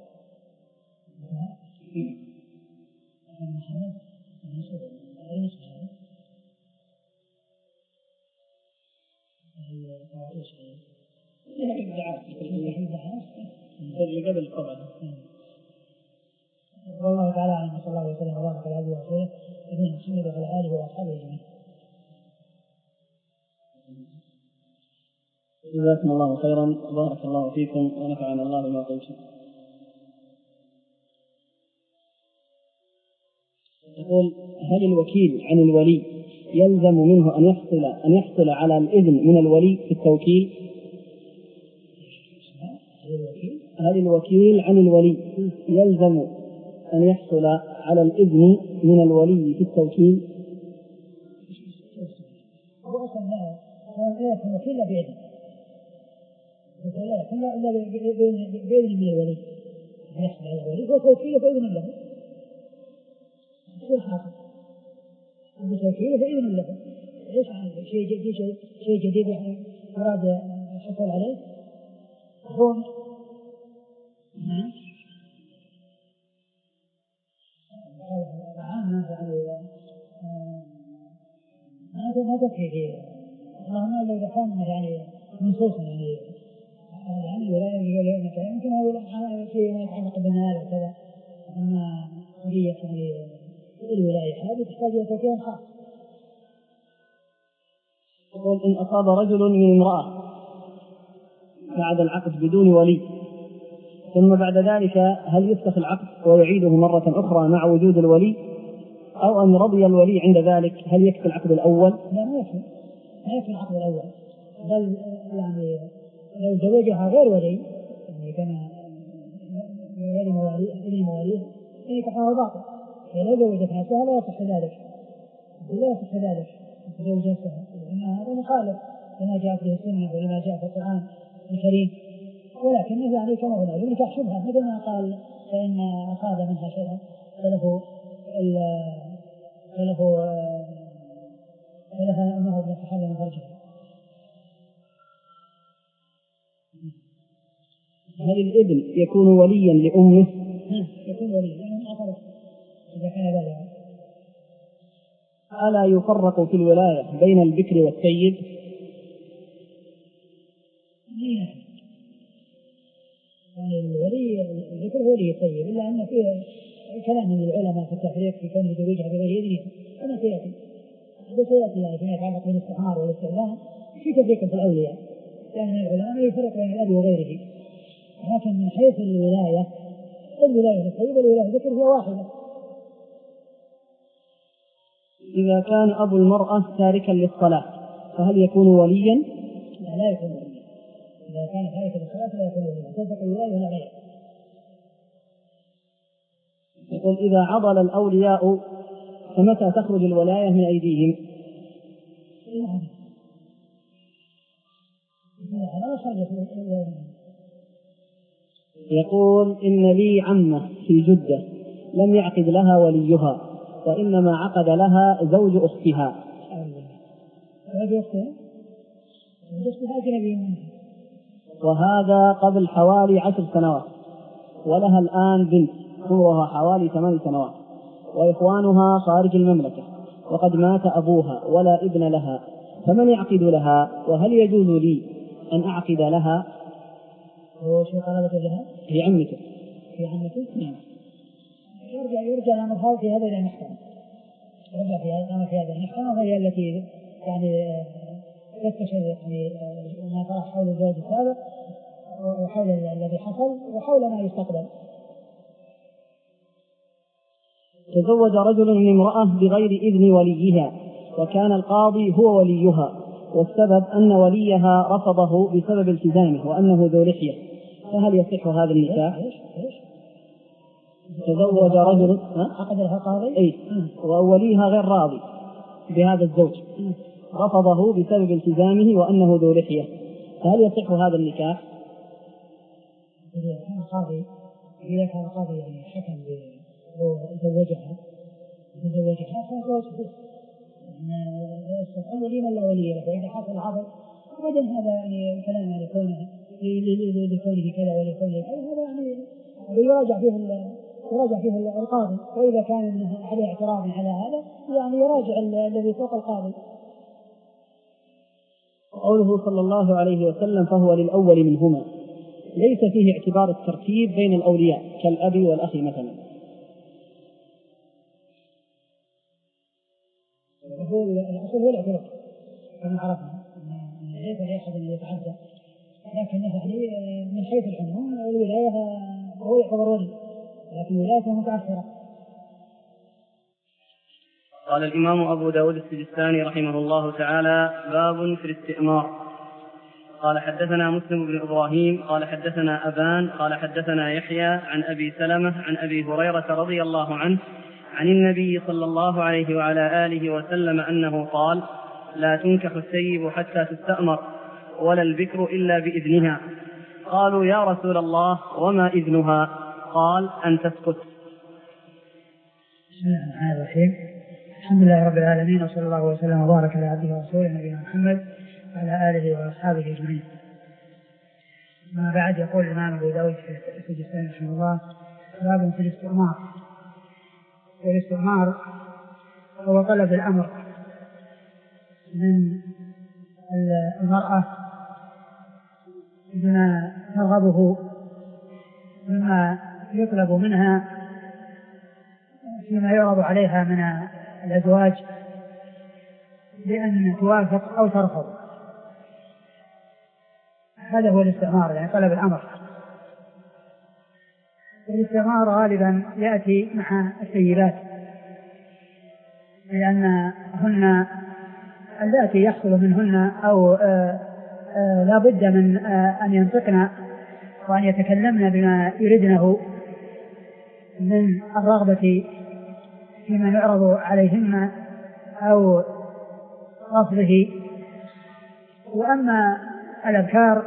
قبل طبعا. والله تعالى أعلم، صلى الله عليه وسلم وبارك على عبده ورسوله نبينا محمد وعلى آله وأصحابه أجمعين. جزاكم الله خيرا، بارك الله فيكم ونفعنا الله بما قلتم. يقول: هل الوكيل عن الولي يلزم منه أن يحصل أن يحصل على الإذن من الولي في التوكيل؟ هل الوكيل عن الولي يلزم أن يحصل على الإذن من الولي في التوكيل؟ هو أصلا لا يكون وكيل إلا بإذن، لا يكون إلا بإذن من الولي، يحصل على الولي هو توكيله بإذن الله. شو الحاصل؟ بتوكيله بإذن الله. إيش عن شيء جديد شيء شيء جديد أراد الحصول عليه؟ هو نعم. عامة يعني هذا ما تكفي فيه، اللهم لو كان يعني منصوصا يعني يعني الولاية يقول لك يمكن هذا شيء يتعلق بالمال وكذا، أما قضية يعني الولاية هذه تحتاج إلى توكيل خاص. يقول: إن أصاب رجل من امرأة بعد العقد بدون ولي ثم بعد ذلك هل يفسخ العقد ويعيده مرة أخرى مع وجود الولي، أو أن رضي الولي عند ذلك هل يكفي العقد الأول؟ لا ما يكفي، ما يكفي العقد الأول، بل يعني لو زوجها غير ولي يعني كان غير مواليه مواليه يعني كفاه باطل، لو زوجت نفسها لا يصح ذلك، لا يصح ذلك تزوج نفسها، لأن هذا مخالف لما جاء في السنة ولما جاء في القرآن الكريم. ولكن يعني كما قلنا ينكح شبهة، مثل ما قال فإن أصاب منها شيئا فله فله فلها أمه بن تحلل من فرجها. هل الابن يكون وليا لأمه؟ يكون وليا لأنه أعترف إذا كان بالغا. ألا يفرق في الولاية بين البكر والسيد؟ يعني الولي الذكر هو ولي الطيب، إلا أن فيه كلام من العلماء في التفريق في كونه زوجها بغير إذنه كما سيأتي. هذا سيأتي يعني فيما يتعلق بالاستعمار والاستعلام في تفريق في الأولياء، لأن العلماء يفرق بين الأب وغيره، لكن من حيث الولاية الولاية الطيبة والولاية الذكر هي واحدة. إذا كان أبو المرأة تاركا للصلاة فهل يكون وليا؟ لا, لا يكون وليا. إذا كان تاركا للصلاة لا يكون وليا، تنفق الولاية ولا غير. يقول: إذا عضل الأولياء فمتى تخرج الولاية من أيديهم؟ يقول إن لي عمة في جدة لم يعقد لها وليها وإنما عقد لها زوج أختها. وهذا قبل حوالي عشر سنوات، ولها الآن بنت عمرها حوالي ثمان سنوات، وإخوانها خارج المملكة، وقد مات أبوها ولا ابن لها، فمن يعقد لها؟ وهل يجوز لي أن أعقد لها؟ هو شو قرابة لها؟ هي عمته. هي عمته؟ نعم. يرجع يرجع الأمر في هذا المحكمة. يرجع في هذا الأمر في هذا المحكمة، وهي التي يعني تستشهد يعني ما طرح حول الزواج السابق وحول الذي حصل وحول ما يستقبل. تزوج رجل من امرأة بغير إذن وليها، وكان القاضي هو وليها، والسبب أن وليها رفضه بسبب التزامه وأنه ذو لحية، فهل يصح هذا النكاح؟ تزوج رجل عقد لها قاضي أي ووليها غير راضي بهذا الزوج، رفضه بسبب التزامه وأنه ذو لحية، فهل يصح هذا النكاح؟ إذا كان القاضي إذا كان القاضي يعني حكم بزوجها بزوجها فزوجها يستحق ولي من لا ولي له، فإذا حصل عضل وجد هذا يعني كلام يعني كونه لكونه كذا ولكونه كذا، هذا يعني يراجع فيه يراجع فيه القاضي، وإذا كان عليه اعتراض على هذا يعني يراجع الذي فوق القاضي. قوله صلى الله عليه وسلم فهو للأول منهما، ليس فيه اعتبار الترتيب بين الأولياء كالأب والأخ مثلا. الأصل هو الاعتراف كما عرفنا، ليس لأحد أن يتعدى، لكن يعني من حيث العموم الولاية هو يعتبر ولي، لكن ولايته متأخرة. قال الإمام أبو داود السجستاني رحمه الله تعالى: باب في الاستئمار. قال حدثنا مسلم بن إبراهيم قال حدثنا أبان قال حدثنا يحيى عن أبي سلمة عن أبي هريرة رضي الله عنه عن النبي صلى الله عليه وعلى آله وسلم أنه قال: لا تنكح الثيب حتى تستأمر، ولا البكر إلا بإذنها. قالوا: يا رسول الله وما إذنها؟ قال: أن تسكت. بسم الله الرحمن الرحيم، الحمد لله رب العالمين، وصلى الله وسلم وبارك على عبده ورسوله نبينا محمد وعلى آله وأصحابه أجمعين. ما بعد، يقول الإمام أبو داود في السجستاني رحمه الله: باب في الاستئمار. والاستئمار هو طلب الأمر من المرأة بما ترغبه مما يطلب منها فيما يعرض عليها من الأزواج بأن توافق أو ترفض. هذا هو الاستئمار، يعني طلب الأمر. الاستئمار غالبا يأتي مع السيدات، لأنهن اللاتي يحصل منهن أو آآ آآ لا بد من أن ينطقن وأن يتكلمن بما يردنه من الرغبة فيما يعرض عليهن أو رفضه. وأما الأبكار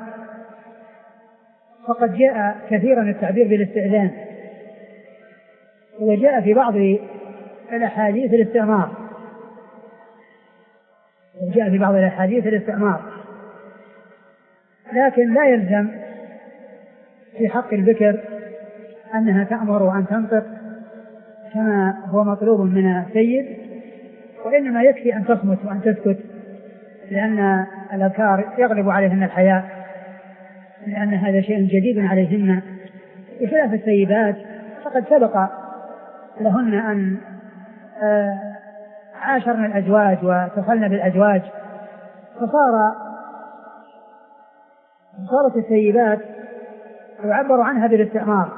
فقد جاء كثيرا التعبير بالاستئذان، وجاء في بعض الأحاديث الاستئمار وجاء في بعض الأحاديث الاستئمار لكن لا يلزم في حق البكر أنها تأمر وأن تنطق كما هو مطلوب من السيد، وإنما يكفي أن تصمت وأن تسكت، لأن الأبكار يغلب عليهن الحياء، لأن هذا شيء جديد عليهن، بخلاف السيدات فقد سبق لهن أن عاشرن الأزواج وتصلن بالأزواج، فصار صارت السيدات يعبر عنها بالاستئمار،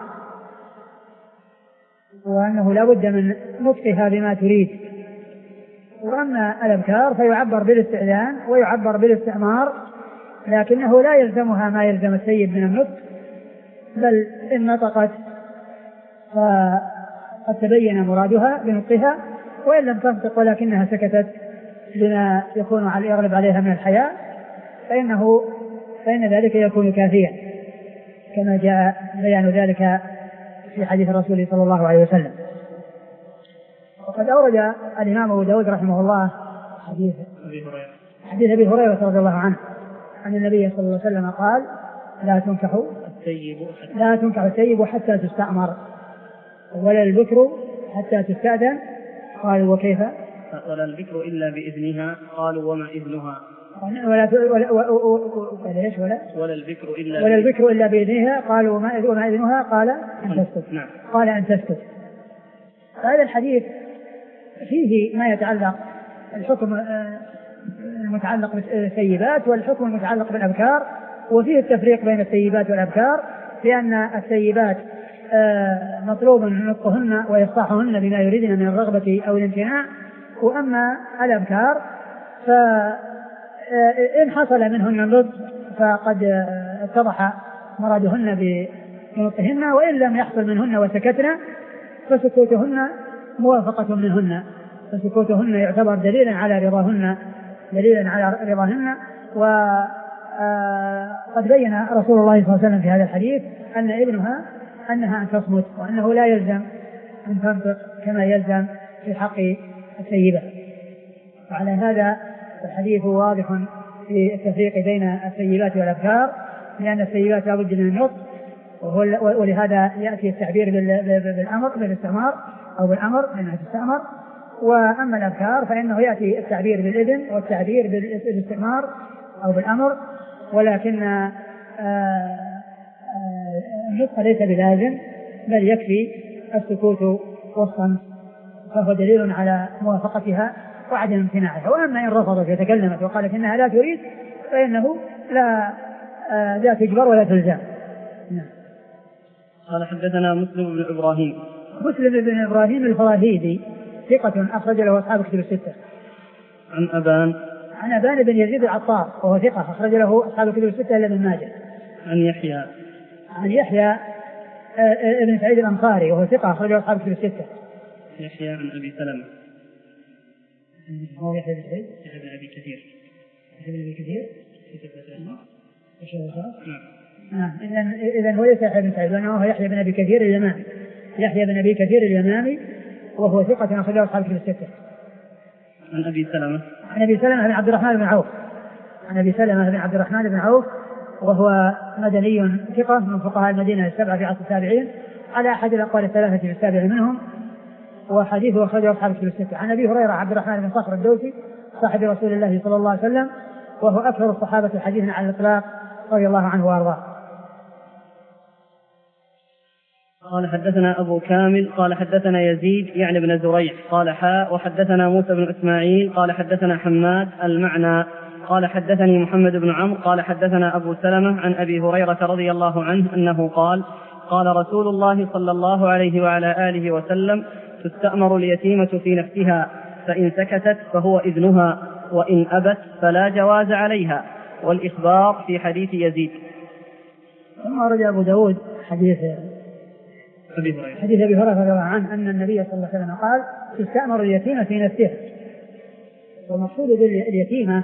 وأنه لا بد من نطقها بما تريد. وأما الأبكار فيعبر بالاستئذان ويعبر بالاستئمار، لكنه لا يلزمها ما يلزم السيد من النطق، بل إن نطقت فقد تبين مرادها بنطقها، وإن لم تنطق ولكنها سكتت بما يكون على يغلب عليها من الحياء فإنه فإن ذلك يكون كافيا، كما جاء بيان ذلك في حديث الرسول صلى الله عليه وسلم. وقد أورد الإمام أبو داود رحمه الله حديث حديث أبي هريرة رضي الله عنه أن النبي صلى الله عليه وسلم قال لا تنكح لا تنكح الثيب حتى تستأمر ولا البكر حتى تستأذن. قالوا وكيف؟ ولا البكر إلا بإذنها. قالوا وما إذنها؟ ولا ولا ولا ولا البكر إلا ولا البكر إلا بإذنها. قالوا وما إذنها؟ قال أن تسكت. نعم. قال أن تسكت. هذا الحديث فيه ما يتعلق الحكم المتعلق بالثيبات والحكم المتعلق بالأبكار، وفيه التفريق بين الثيبات والأبكار، لأن الثيبات مطلوب نطقهن وإصلاحهن بما يريدن من الرغبة أو الامتناع، وأما الأبكار فإن حصل منهن النطق فقد اتضح مرادهن بنطقهن، وإن لم يحصل منهن وسكتنا فسكوتهن موافقة منهن، فسكوتهن يعتبر دليلا على رضاهن دليلا على رضاهن. وقد بين رسول الله صلى الله عليه وسلم في هذا الحديث أن ابنها أنها أن تصمت، وأنه لا يلزم أن تنطق كما يلزم في حق الثيبة. وعلى هذا الحديث واضح في التفريق بين الثيبات والأبكار، لأن الثيبات لا بد من النطق، ولهذا يأتي التعبير بالأمر بالاستعمار أو بالأمر لأنها تستعمر. وأما الأبكار فإنه يأتي التعبير بالإذن والتعبير بالاستعمار أو بالأمر، ولكن النطق ليس بلازم، بل يكفي السكوت والصمت، فهو دليل على موافقتها وعدم امتناعها. وأما إن رفضت وتكلمت وقالت إنها لا تريد فإنه لا لا تجبر ولا تلزم. قال حدثنا مسلم بن إبراهيم مسلم بن إبراهيم الفراهيدي ثقة أخرج له أصحاب كتب الستة. عن أبان عن أبان بن يزيد العطار وهو ثقة أخرج له أصحاب كتب الستة إلا ابن ماجه. عن يحيى عن يحيى ابن سعيد الأنصاري وهو ثقة أخرج له أصحاب كتب الستة. يحيى عن أبي سلمة هو يحيى بن سعيد يحيى بن أبي كثير يحيى بن أبي كثير نعم. آه. إذن إذن هو ليس يحيى بن سعيد، لأنه هو يحيى بن أبي كثير اليمامي يحيى بن أبي كثير اليمامي وهو ثقة أخرج له أصحاب كتب الستة. عن أبي سلمة عن أبي سلمة بن عبد الرحمن بن عوف عن أبي سلمة بن عبد الرحمن بن عوف وهو مدني ثقة من فقهاء المدينة السبعة في عصر التابعين على أحد الأقوال الثلاثة في السابع منهم، وحديثه أخرجه أصحاب كتب الستة. عن أبي هريرة عبد الرحمن بن صخر الدوسي صاحب رسول الله صلى الله عليه وسلم وهو أكثر الصحابة حديثا على الإطلاق رضي الله عنه وأرضاه. قال حدثنا أبو كامل قال حدثنا يزيد يعني بن زريع قال حاء وحدثنا موسى بن إسماعيل قال حدثنا حماد المعنى قال حدثني محمد بن عمرو قال حدثنا أبو سلمة عن أبي هريرة رضي الله عنه أنه قال قال رسول الله صلى الله عليه وعلى آله وسلم تستأمر اليتيمة في نفسها فإن سكتت فهو إذنها وإن أبت فلا جواز عليها. والإخبار في حديث يزيد. ثم ورد أبو داود حديث أبي هريرة حديث أبي هريرة رضي الله عنه أن النبي صلى الله عليه وسلم قال تستأمر اليتيمة في نفسها. والمقصود باليتيمة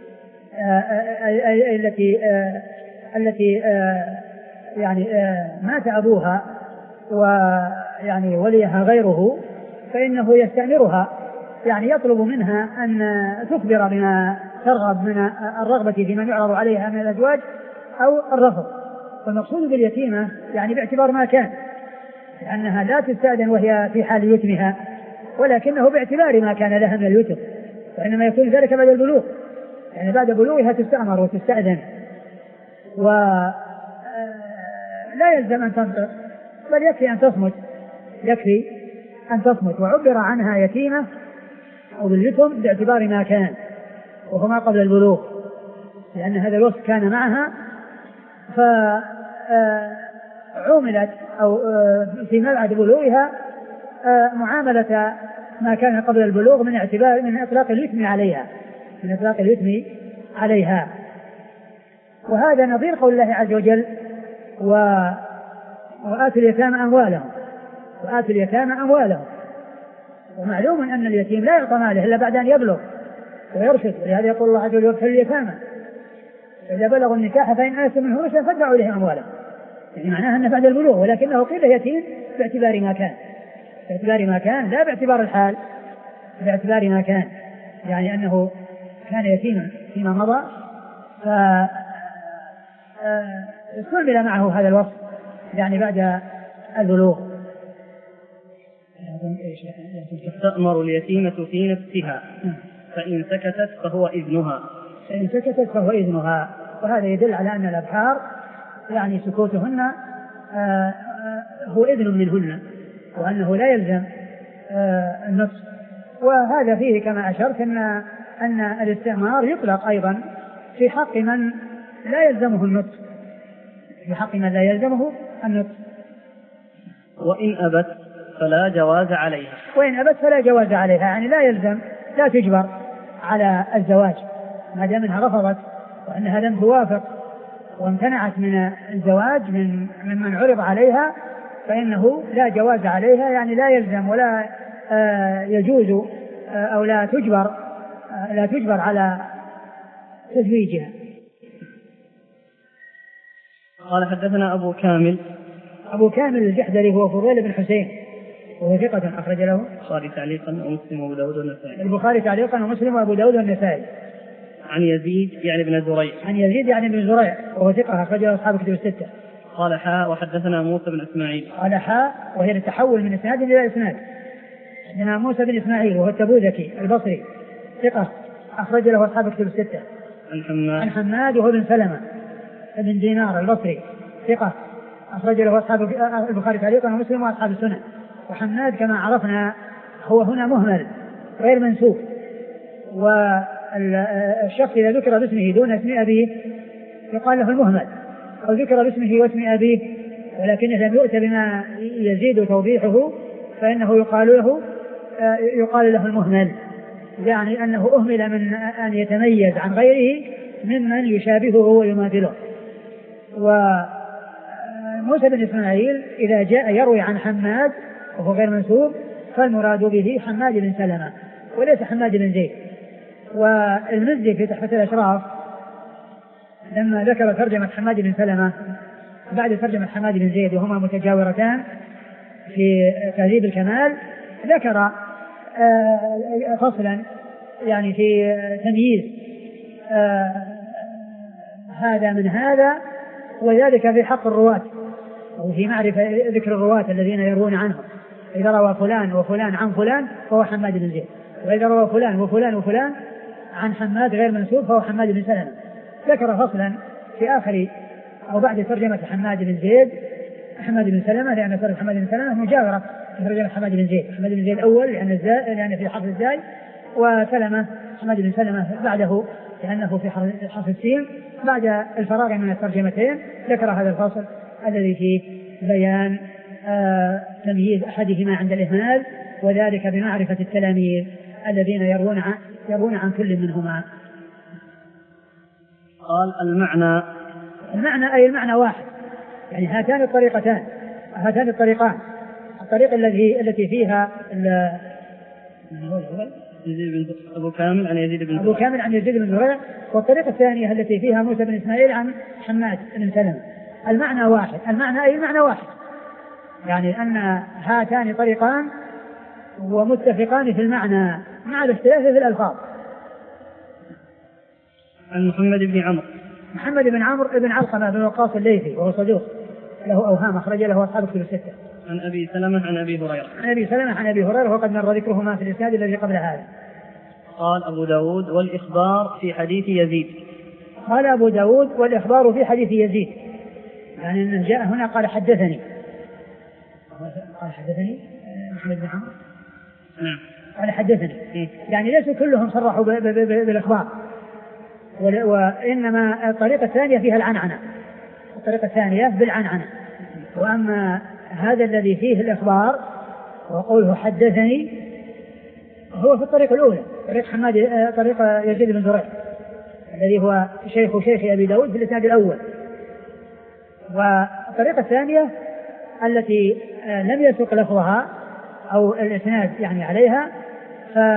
التي التي يعني مات أبوها ويعني وليها غيره فإنه يستأمرها، يعني يطلب منها أن تخبر بما ترغب من الرغبة فيما يعرض عليها من الأزواج أو الرفض. والمقصود باليتيمة يعني باعتبار ما كان، لأنها لا تستأذن وهي في حال يتمها، ولكنه باعتبار ما كان لها من اليتم، وإنما يكون ذلك بعد البلوغ، يعني بعد بلوغها تستأمر وتستأذن، ولا يلزم أن تنطق بل يكفي أن تصمت يكفي أن تصمت. وعبر عنها يتيمة أو باليتم باعتبار ما كان وهو ما قبل البلوغ، لأن هذا الوصف كان معها فعملت أو فيما بعد بلوغها معاملة ما كان قبل البلوغ من اعتبار من إطلاق اليتم عليها من إطلاق اليتم عليها. وهذا نظير قول الله عز وجل و... وآتوا اليتامى أموالهم وآتوا اليتامى أموالهم. ومعلوم أن اليتيم لا يعطى ماله إلا بعد أن يبلغ ويرشد، ولهذا يقول الله عز وجل وابتلوا اليتامى فإذا بلغوا النكاح فإن آنستم منهم رشدا فادفعوا إليهم أموالهم. يعني معناها أنه بعد البلوغ، ولكنه قيل يتيم باعتبار ما كان، باعتبار ما كان لا باعتبار الحال، باعتبار ما كان، يعني أنه كان يتيما فيما مضى فاستعمل معه هذا الوصف يعني بعد البلوغ. تأمر اليتيمة في نفسها فإن سكتت فهو إذنها، فإن سكتت فهو إذنها. وهذا يدل على أن الأبكار يعني سكوتهن هو إذن منهن، وأنه لا يلزم النطق. وهذا فيه كما أشرت أن أن الاستعمار يطلق أيضا في حق من لا يلزمه النطق، في حق من لا يلزمه النطق. وإن أبت فلا جواز عليها، وإن أبت فلا جواز عليها، يعني لا يلزم، لا تجبر على الزواج ما دام انها رفضت وأنها لم توافق وامتنعت من الزواج من ممن عرض عليها، فإنه لا جواز عليها، يعني لا يلزم ولا آه يجوز آه أو لا تجبر آه لا تجبر على تزويجها. قال حدثنا أبو كامل. أبو كامل الجحدري هو فضيل بن حسين وهو ثقة أخرج له البخاري تعليقا ومسلم وأبو داود والنسائي. البخاري تعليقا ومسلم وأبو داود والنسائي. عن يزيد يعني بن زريع. عن يزيد يعني بن زريع وهو ثقة أخرج له أصحاب كتب الستة. قال حاء وحدثنا موسى بن إسماعيل. قال حاء وهي التحول من إسناد إلى إسناد. حدثنا موسى بن إسماعيل وهو التبوذكي البصري ثقة أخرج له أصحاب كتب الستة. عن حماد. عن حماد وهو بن سلمة بن دينار البصري ثقة أخرج له أصحاب البخاري تعليقا ومسلم وأصحاب السنن. وحماد كما عرفنا هو هنا مهمل غير منسوب، والشخص إذا ذكر باسمه دون اسم أبيه يقال له المهمل، أو ذكر باسمه واسم أبيه ولكنه لم يؤتى بما يزيد توضيحه فإنه يقال له يقال له المهمل، يعني أنه أهمل من أن يتميز عن غيره ممن يشابهه ويماثله. وموسى بن إسماعيل إذا جاء يروي عن حماد وهو غير منسوب فالمراد به حماد بن سلمة وليس حماد بن زيد. والمزي في تحفة الأشراف لما ذكر ترجمة حماد بن سلمة بعد ترجمة حماد بن زيد وهما متجاورتان في تهذيب الكمال ذكر فصلا يعني في تمييز هذا من هذا، وذلك في حق الرواة وفي معرفة ذكر الرواة الذين يروون عنهم. إذا روى فلان وفلان عن فلان فهو حماد بن زيد، وإذا روى فلان وفلان وفلان عن حماد غير منسوب فهو حماد بن سلمة. ذكر فصلا في آخر أو بعد ترجمة حماد بن زيد حماد بن سلمة، لأن ترجمة حماد بن سلمة مجاورة ترجمة حماد بن زيد. حماد بن زيد الأول لأن الزاء لأن في حرف الزاي، وسلمة حماد بن سلمة بعده لأنه في حرف السين. بعد الفراغ من الترجمتين ذكر هذا الفصل الذي فيه بيان آه تمييز أحدهما عند الإهمال، وذلك بمعرفة التلاميذ الذين يروون عن, يروون عن كل منهما. قال المعنى المعنى أي المعنى واحد، يعني هاتان الطريقتان هاتان الطريقان الطريقة التي التي فيها يزيد بن أبو كامل عن يزيد بن أبو كامل عن يزيد بن زريع، والطريقة الثانية التي فيها موسى بن إسماعيل عن حماد بن سلمة. المعنى واحد، المعنى أي المعنى واحد، يعني أن هاتان طريقان ومتفقان في المعنى مع الاختلاف في الألفاظ. عن محمد بن عمرو محمد بن عمرو بن علقمة بن وقاص الليثي وهو صدوق له أوهام أخرج له أصحاب كتب الستة. عن أبي سلمة عن أبي هريرة عن أبي سلمة عن أبي هريرة وقد مر ذكرهما في الإسناد الذي قبل هذا. قال أبو داود والإخبار في حديث يزيد. قال أبو داود والإخبار في حديث يزيد، يعني أنه جاء هنا قال حدثني قال حدثني محمد بن عمرو نعم قال حدثني، يعني ليسوا كلهم صرحوا بالإخبار، وإنما الطريقة الثانية فيها العنعنة، الطريقة الثانية بالعنعنة. وأما هذا الذي فيه الإخبار وقوله حدثني هو في الطريقة الأولى، طريق حماد طريق يزيد بن زريع الذي هو شيخ شيخ أبي داود في الإسناد الأول. والطريقة الثانية التي لم يسق لفظها أو الإسناد يعني عليها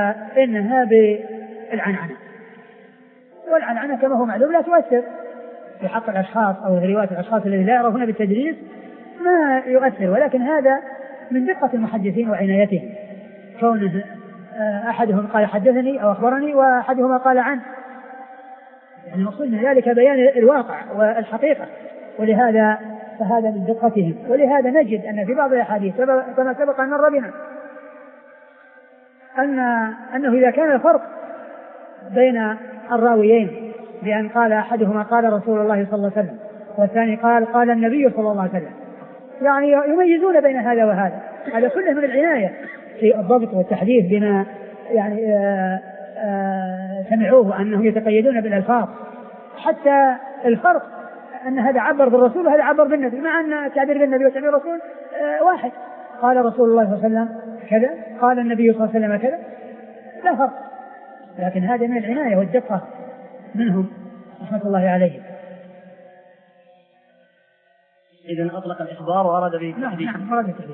فإنها بالعنعنة، والعنعنة كما هو معلوم لا تؤثر في حق الأشخاص أو رواية الأشخاص الذين لا يعرفون بالتدريس ما يؤثر، ولكن هذا من دقة المحدثين وعنايتهم، كونه أحدهم قال حدثني أو أخبرني وأحدهما قال عنه، يعني المقصود من ذلك بيان الواقع والحقيقة، ولهذا فهذا من دقتهم. ولهذا نجد أن في بعض الأحاديث كما سبق أن مر بنا أن أنه إذا كان الفرق بين الراويين بأن قال أحدهما قال رسول الله صلى الله عليه وسلم والثاني قال قال النبي صلى الله عليه وسلم، يعني يميزون بين هذا وهذا، هذا كله من العناية في الضبط والتحديث بما يعني آآ آآ سمعوه أنهم يتقيدون بالألفاظ، حتى الفرق أن هذا عبر بالرسول وهذا عبر بالنبي، مع أن التعبير بالنبي والتعبير بالرسول واحد، قال رسول الله صلى الله عليه وسلم كذا قال النبي صلى الله عليه وسلم كذا، لا فرق، لكن هذا من العناية والدقة منهم رحمة الله عليهم. إذن أطلق الإخبار وأراد به التحديث. نعم أراد التحديث.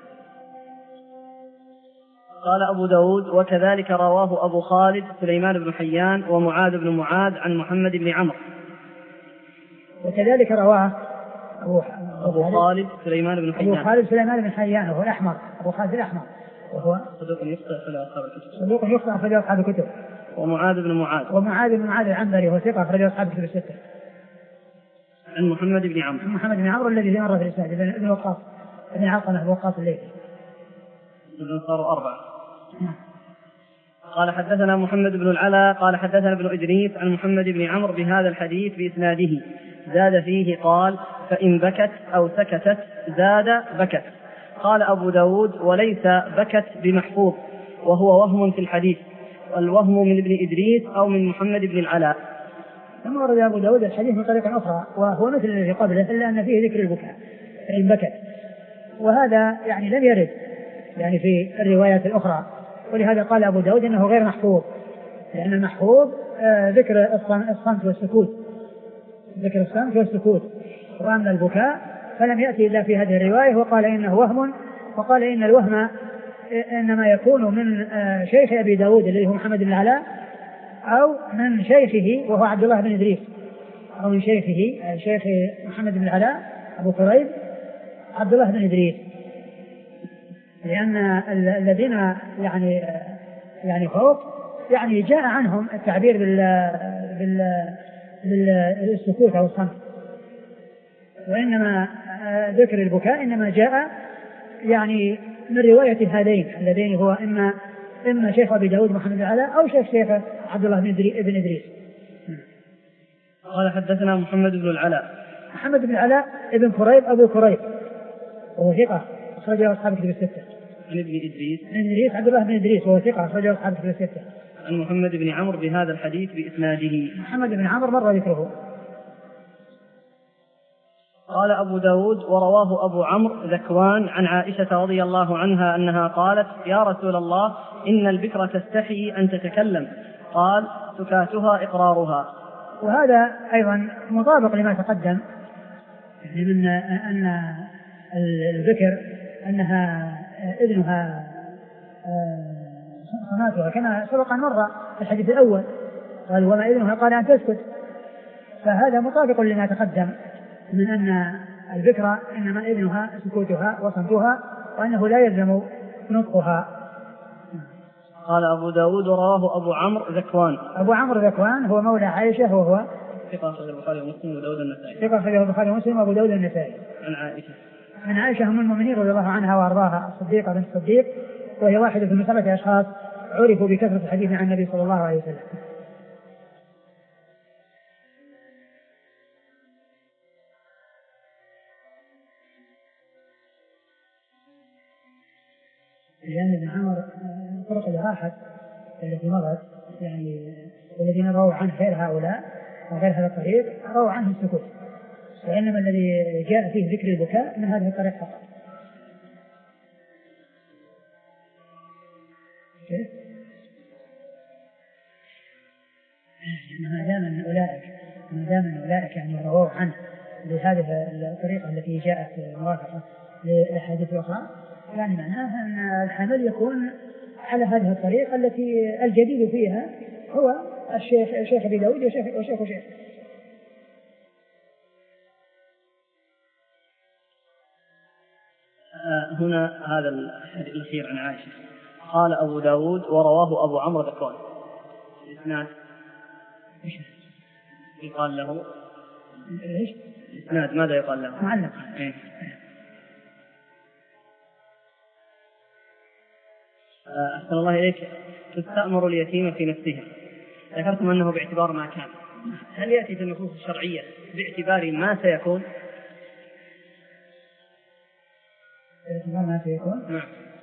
قال أبو داود وكذلك رواه أبو خالد سليمان بن حيان ومعاذ بن معاذ عن محمد بن عمرو. وكذلك رواه أبو, أبو خالد سليمان بن حيان. أبو خالد سليمان بن حيان وهو الأحمر، أبو خالد الأحمر وهو صدوق يخطئ أخرج أصحاب الكتب. صدوق يخطئ أخرج أصحاب الكتب. ومعاذ بن معاذ. ومعاذ بن معاذ العنبري وهو ثقة أخرج أصحاب الكتب الستة. عن محمد بن عمرو. عن محمد بن عمرو الذي مر في الإسناد ابن وقاص ابن علقمة بن وقاص الليثي. إذن صاروا أربعة. قال حدثنا محمد بن العلا قال حدثنا ابن إدريس عن محمد بن عمرو بهذا الحديث بإسناده، زاد فيه قال فإن بكت أو سكتت زاد بكت. قال أبو داود وليس بكت بمحفوظ وهو وهم في الحديث، والوهم من ابن إدريس أو من محمد بن العلاء. ثم ورد أبو داود الحديث من طريقة أخرى وهو مثل الذي قبله إلا أن فيه ذكر البكاء فإن بكت، وهذا يعني لم يرد يعني في الروايات الأخرى، ولهذا قال أبو داود إنه غير محفوظ، لأن المحفوظ آه ذكر الصمت والسكوت، ذكر الصمت والسكوت، وأما البكاء فلم يأتي إلا في هذه الرواية، وقال إنه وهم، وقال إن الوهم إنما يكون من آه شيخ أبي داود الذي هو محمد بن العلاء، أو من شيخه وهو عبد الله بن إدريس، أو من شيخه آه شيخ محمد بن العلاء أبو كريب عبد الله بن إدريس، لأن الذين يعني يعني فوق يعني جاء عنهم التعبير بال بال بالسكوت أو الصمت، وإنما ذكر البكاء إنما جاء يعني من رواية هذين اللذين هو إما إما شيخ أبي داود محمد بن العلاء أو شيخ شيخ عبد الله بن إدريس. قال حدثنا محمد بن العلاء. محمد بن العلاء ابن كريب أبو كريب وهو ثقة أخرجه أصحاب الكتب الستة. عن ابن إدريس. عن إدريس عبد الله بن إدريس وهو ثقة أخرجه أصحاب الكتب الستة. عن محمد بن عمرو بهذا الحديث بإسناده. محمد بن عمرو مر ذكره. قال أبو داود ورواه أبو عمرو ذكوان عن عائشة رضي الله عنها أنها قالت يا رسول الله إن البكرة تستحي أن تتكلم، قال سكاتها إقرارها. وهذا أيضا مطابق لما تقدم، يعني من أن الذكر أنها إذنها صناتها كما سبق أن مر في الحديث الأول، قال وما إذنها قال أن تسكت، فهذا مطابق لما تقدم من أن الذكر إنما إذنها سكوتها وصمتها، وأنه لا يلزم نطقها. قال أبو داود ورواه أبو عمرو ذكوان. أبو عمرو ذكوان هو مولى عائشة وهو ثقة أخرجه البخاري ومسلم وداود النسائي. ثقة أخرجه البخاري ومسلم وأبو داود النسائي. عن عائشة. عن عائشة أم المؤمنين رضي الله عنها وأرضاها الصديقة بنت الصديق، وهي واحدة من سبعة أشخاص عرفوا بكثرة الحديث عن النبي صلى الله عليه وسلم. لأن ابن عمر الطرق اللي راحت التي مضت يعني والذين رووا عنه غير هؤلاء وغير هذا الطريق رووا عنه السكوت، وإنما الذي جاء فيه ذكر البكاء من هذه الطريق فقط. ما دام من أولئك ما دام من أولئك يعني رووا عنه بهذه الطريقة التي جاءت موافقة للأحاديث الأخرى، يعني معناها أن الحمل يكون على هذه الطريقة التي الجديد فيها هو الشيخ الشيخ أبي داود وشيخ وشيخ وشيخ. هنا هذا الحديث الأخير عن عائشة قال أبو داود ورواه أبو عمرو ذكوان الإسناد يقال له إيش؟ الإسناد ماذا يقال له؟ معلق. إيه؟ أحسن الله إليك. تستأمر اليتيم في نفسه، ذكرتم أنه باعتبار ما كان، هل يأتي في النصوص الشرعية باعتبار ما سيكون؟ باعتبار ما سيكون؟ نعم.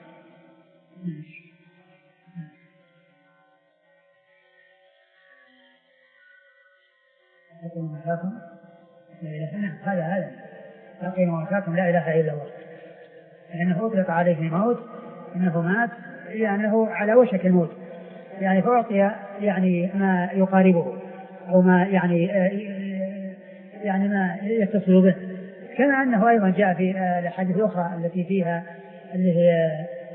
هذا هذا لقين وفاكم لا إله إلا الله، لأنه أطلق عليه الموت أنه مات لأنه على وشك الموت، يعني فأعطي يعني ما يقاربه أو ما يعني يعني ما يتصل به، كما أنه أيضا جاء في الأحاديث الأخرى التي فيها اللي هي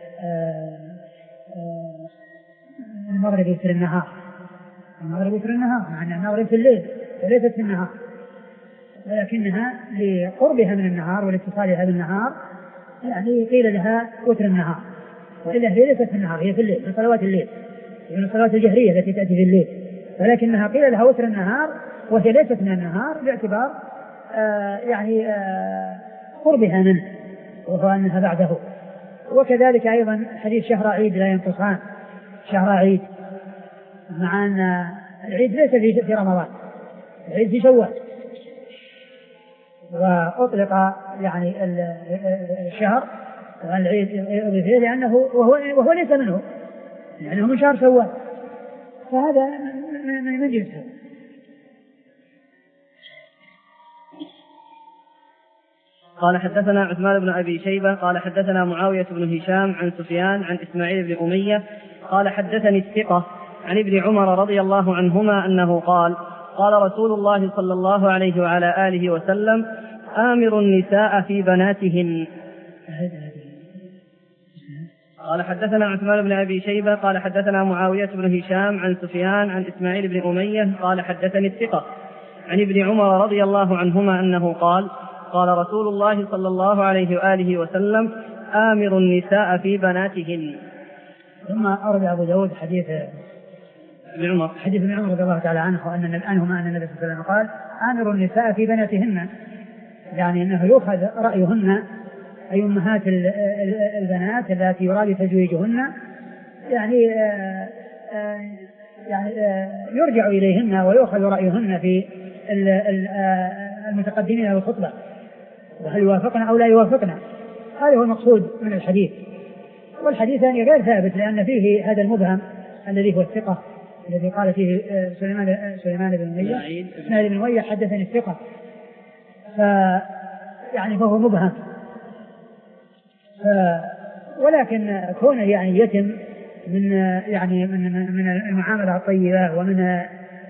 المغرب يسر النهار، المغرب يسر النهار، مع أن المغرب في الليل وليست في النهار، ولكنها لقربها من النهار والاتصالها بالنهار يعني قيل لها وتر النهار، وإلا هي ليست في النهار، هي في الليل، في صلوات الليل، من الصلوات الجهرية التي تأتي في الليل، ولكنها قيل لها وتر النهار وهي ليست من النهار باعتبار آه يعني آه قربها منه، وهو أنها بعده. وكذلك أيضا حديث شهر عيد لا ينقصان، شهر عيد، مع أن العيد ليس في رمضان، العيد في شوال، وأطلق يعني الشهر العيد فيه لأنه وهو, وهو ليس منه، لأنه من شهر شوال، فهذا من جنسه. قال حدثنا عثمان بن أبي شيبة قال حدثنا معاوية بن هشام عن سفيان عن إسماعيل بن أمية قال حدثني الثقة عن ابن عمر رضي الله عنهما أنه قال قال رسول الله صلى الله عليه وعلى آله وسلم آمر النساء في بناتهن. قال حدثنا عثمان بن أبي شيبة قال حدثنا معاوية بن هشام عن سفيان عن إسماعيل بن أمية قال حدثني الثقة عن ابن عمر رضي الله عنهما أنه قال قال رسول الله صلى الله عليه وآله وسلم آمر النساء في بناتهن. ثم أورد أبو داود حديث ابن عمر حديث ابن عمر رضي الله تعالى عنه أن عنهما أن النبي صلى الله عليه وسلم قال آمر النساء في بناتهن، يعني أنه يؤخذ رأيهن أي أمهات البنات التي يراد تزويجهن، يعني آآ آآ يعني آآ يرجع إليهن ويؤخذ رأيهن في المتقدمين للخطبة، وهل يوافقنا أو لا يوافقنا، هذا هو المقصود من الحديث. والحديث يعني غير ثابت لأن فيه هذا المبهم الذي هو الثقة الذي قال فيه سليمان سليمان بن أمية إسماعيل بن أمية حدثني الثقة، ف يعني فهو مبهم. ف ولكن كونه يعني يتم من يعني من من المعاملة الطيبة ومن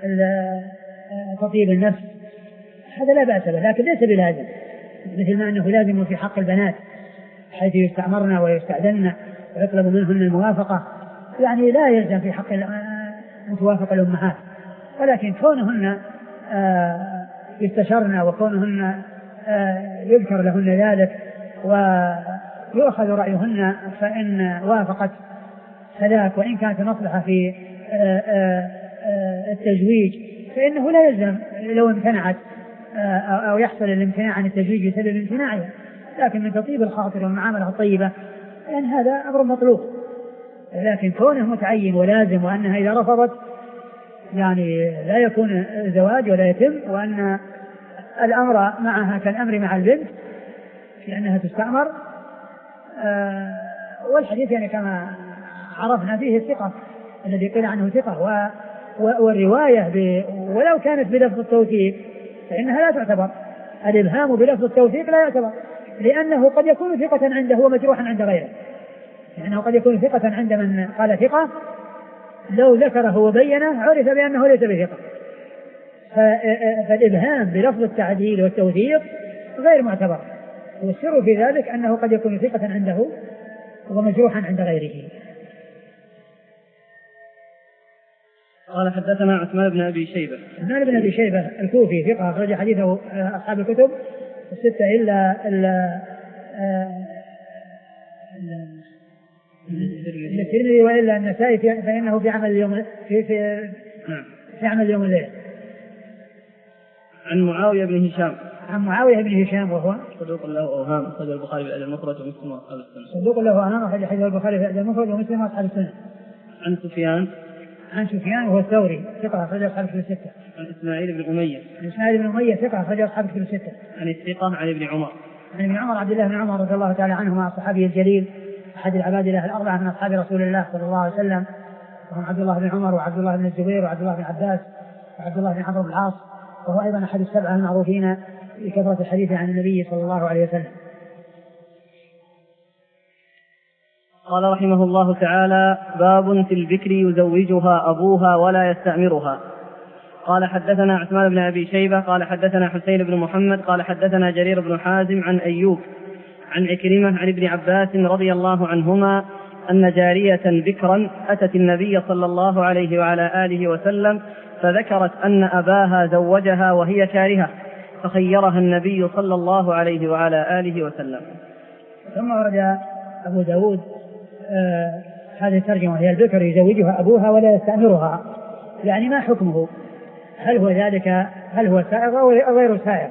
تطيب النفس هذا لا بأس به، لكن ليس بلازم، مثل ما أنه لازم في حق البنات حيث يستعمرن ويستأذن ويطلب منهن الموافقة، يعني لا يلزم في حق متوافق الأمهات، ولكن كونهن يستشرن وكونهن يذكر لهن ذلك ويؤخذ رأيهن فإن وافقت فذاك، وإن كانت مصلحة في التزويج فإنه لا يلزم لو امتنعت أو يحصل الامتناع عن التزويج بسبب امتناعها، لكن من تطيب الخاطر والمعاملة الطيبة يعني هذا أمر مطلوب. لكن كونه متعين ولازم وأنها إذا رفضت يعني لا يكون الزواج ولا يتم، وأن الأمر معها كالأمر مع البنت لأنها تستعمر. آه والحديث يعني كما عرفنا فيه الثقة الذي قيل عنه ثقة، و والرواية ب ولو كانت بلفظ التوثيق فإنها لا تعتبر، الإبهام بلفظ التوثيق لا يعتبر، لأنه قد يكون ثقة عنده ومجروحا عند غيره، لأنه قد يكون ثقة عند من قال ثقة لو ذكره وبينه عرف بأنه ليس بثقة، فالإبهام بلفظ التعديل والتوثيق غير معتبر، والسر في ذلك أنه قد يكون ثقة عنده ومجروحا عند غيره. قال حدثنا عثمان بن أبي شيبة عثمان بن أبي شيبة الكوفي ثقة أخرج حديثه أصحاب الكتب الستة إلا الترمذي وإلا النسائي فإنه في عمل اليوم في في, في عمل اليوم الليل. عن معاوية بن هشام عن معاوية بن هشام وهو صدوق له أوهام أخرجه البخاري في الأدب المفرد ومسلم وأصحاب السنة. صدوق له أوهام أخرجه البخاري في الأدب المفرد ومسلم وأصحاب السنة. عن سفيان عن سفيان وهو الثوري ثقة أخرجه أصحاب الكتب الستة. عن إسماعيل بن أمية عن إسماعيل بن أمية ثقة أخرجه أصحاب الكتب الستة. عن الثقة عن ابن عمر عن ابن عمر عبد الله بن عمر رضي الله تعالى عنهما الصحابي الجليل أحد العباد الله الأربعة من أصحاب رسول الله صلى الله عليه وسلم، وهم عبد الله بن عمر وعبد الله بن الزبير وعبد الله بن عباس وعبد الله بن عمرو بن العاص، وهو أيضا أحد السبعة المعروفين بكثرة الحديث عن النبي صلى الله عليه وسلم. قال رحمه الله تعالى: باب في البكر يزوجها أبوها ولا يستأمرها. قال حدثنا عثمان بن أبي شيبة قال حدثنا حسين بن محمد قال حدثنا جرير بن حازم عن أيوب عن عكرمة عن ابن عباس رضي الله عنهما أن جارية بكرا أتت النبي صلى الله عليه وعلى آله وسلم فذكرت أن أباها زوجها وهي كارهة فخيرها النبي صلى الله عليه وعلى آله وسلم. ثم ورد أبو داود آه هذه الترجمة هي البكر يزوجها أبوها ولا يستأمرها، يعني ما حكمه؟ هل هو ذلك هل هو سائغ أو غير سائغ؟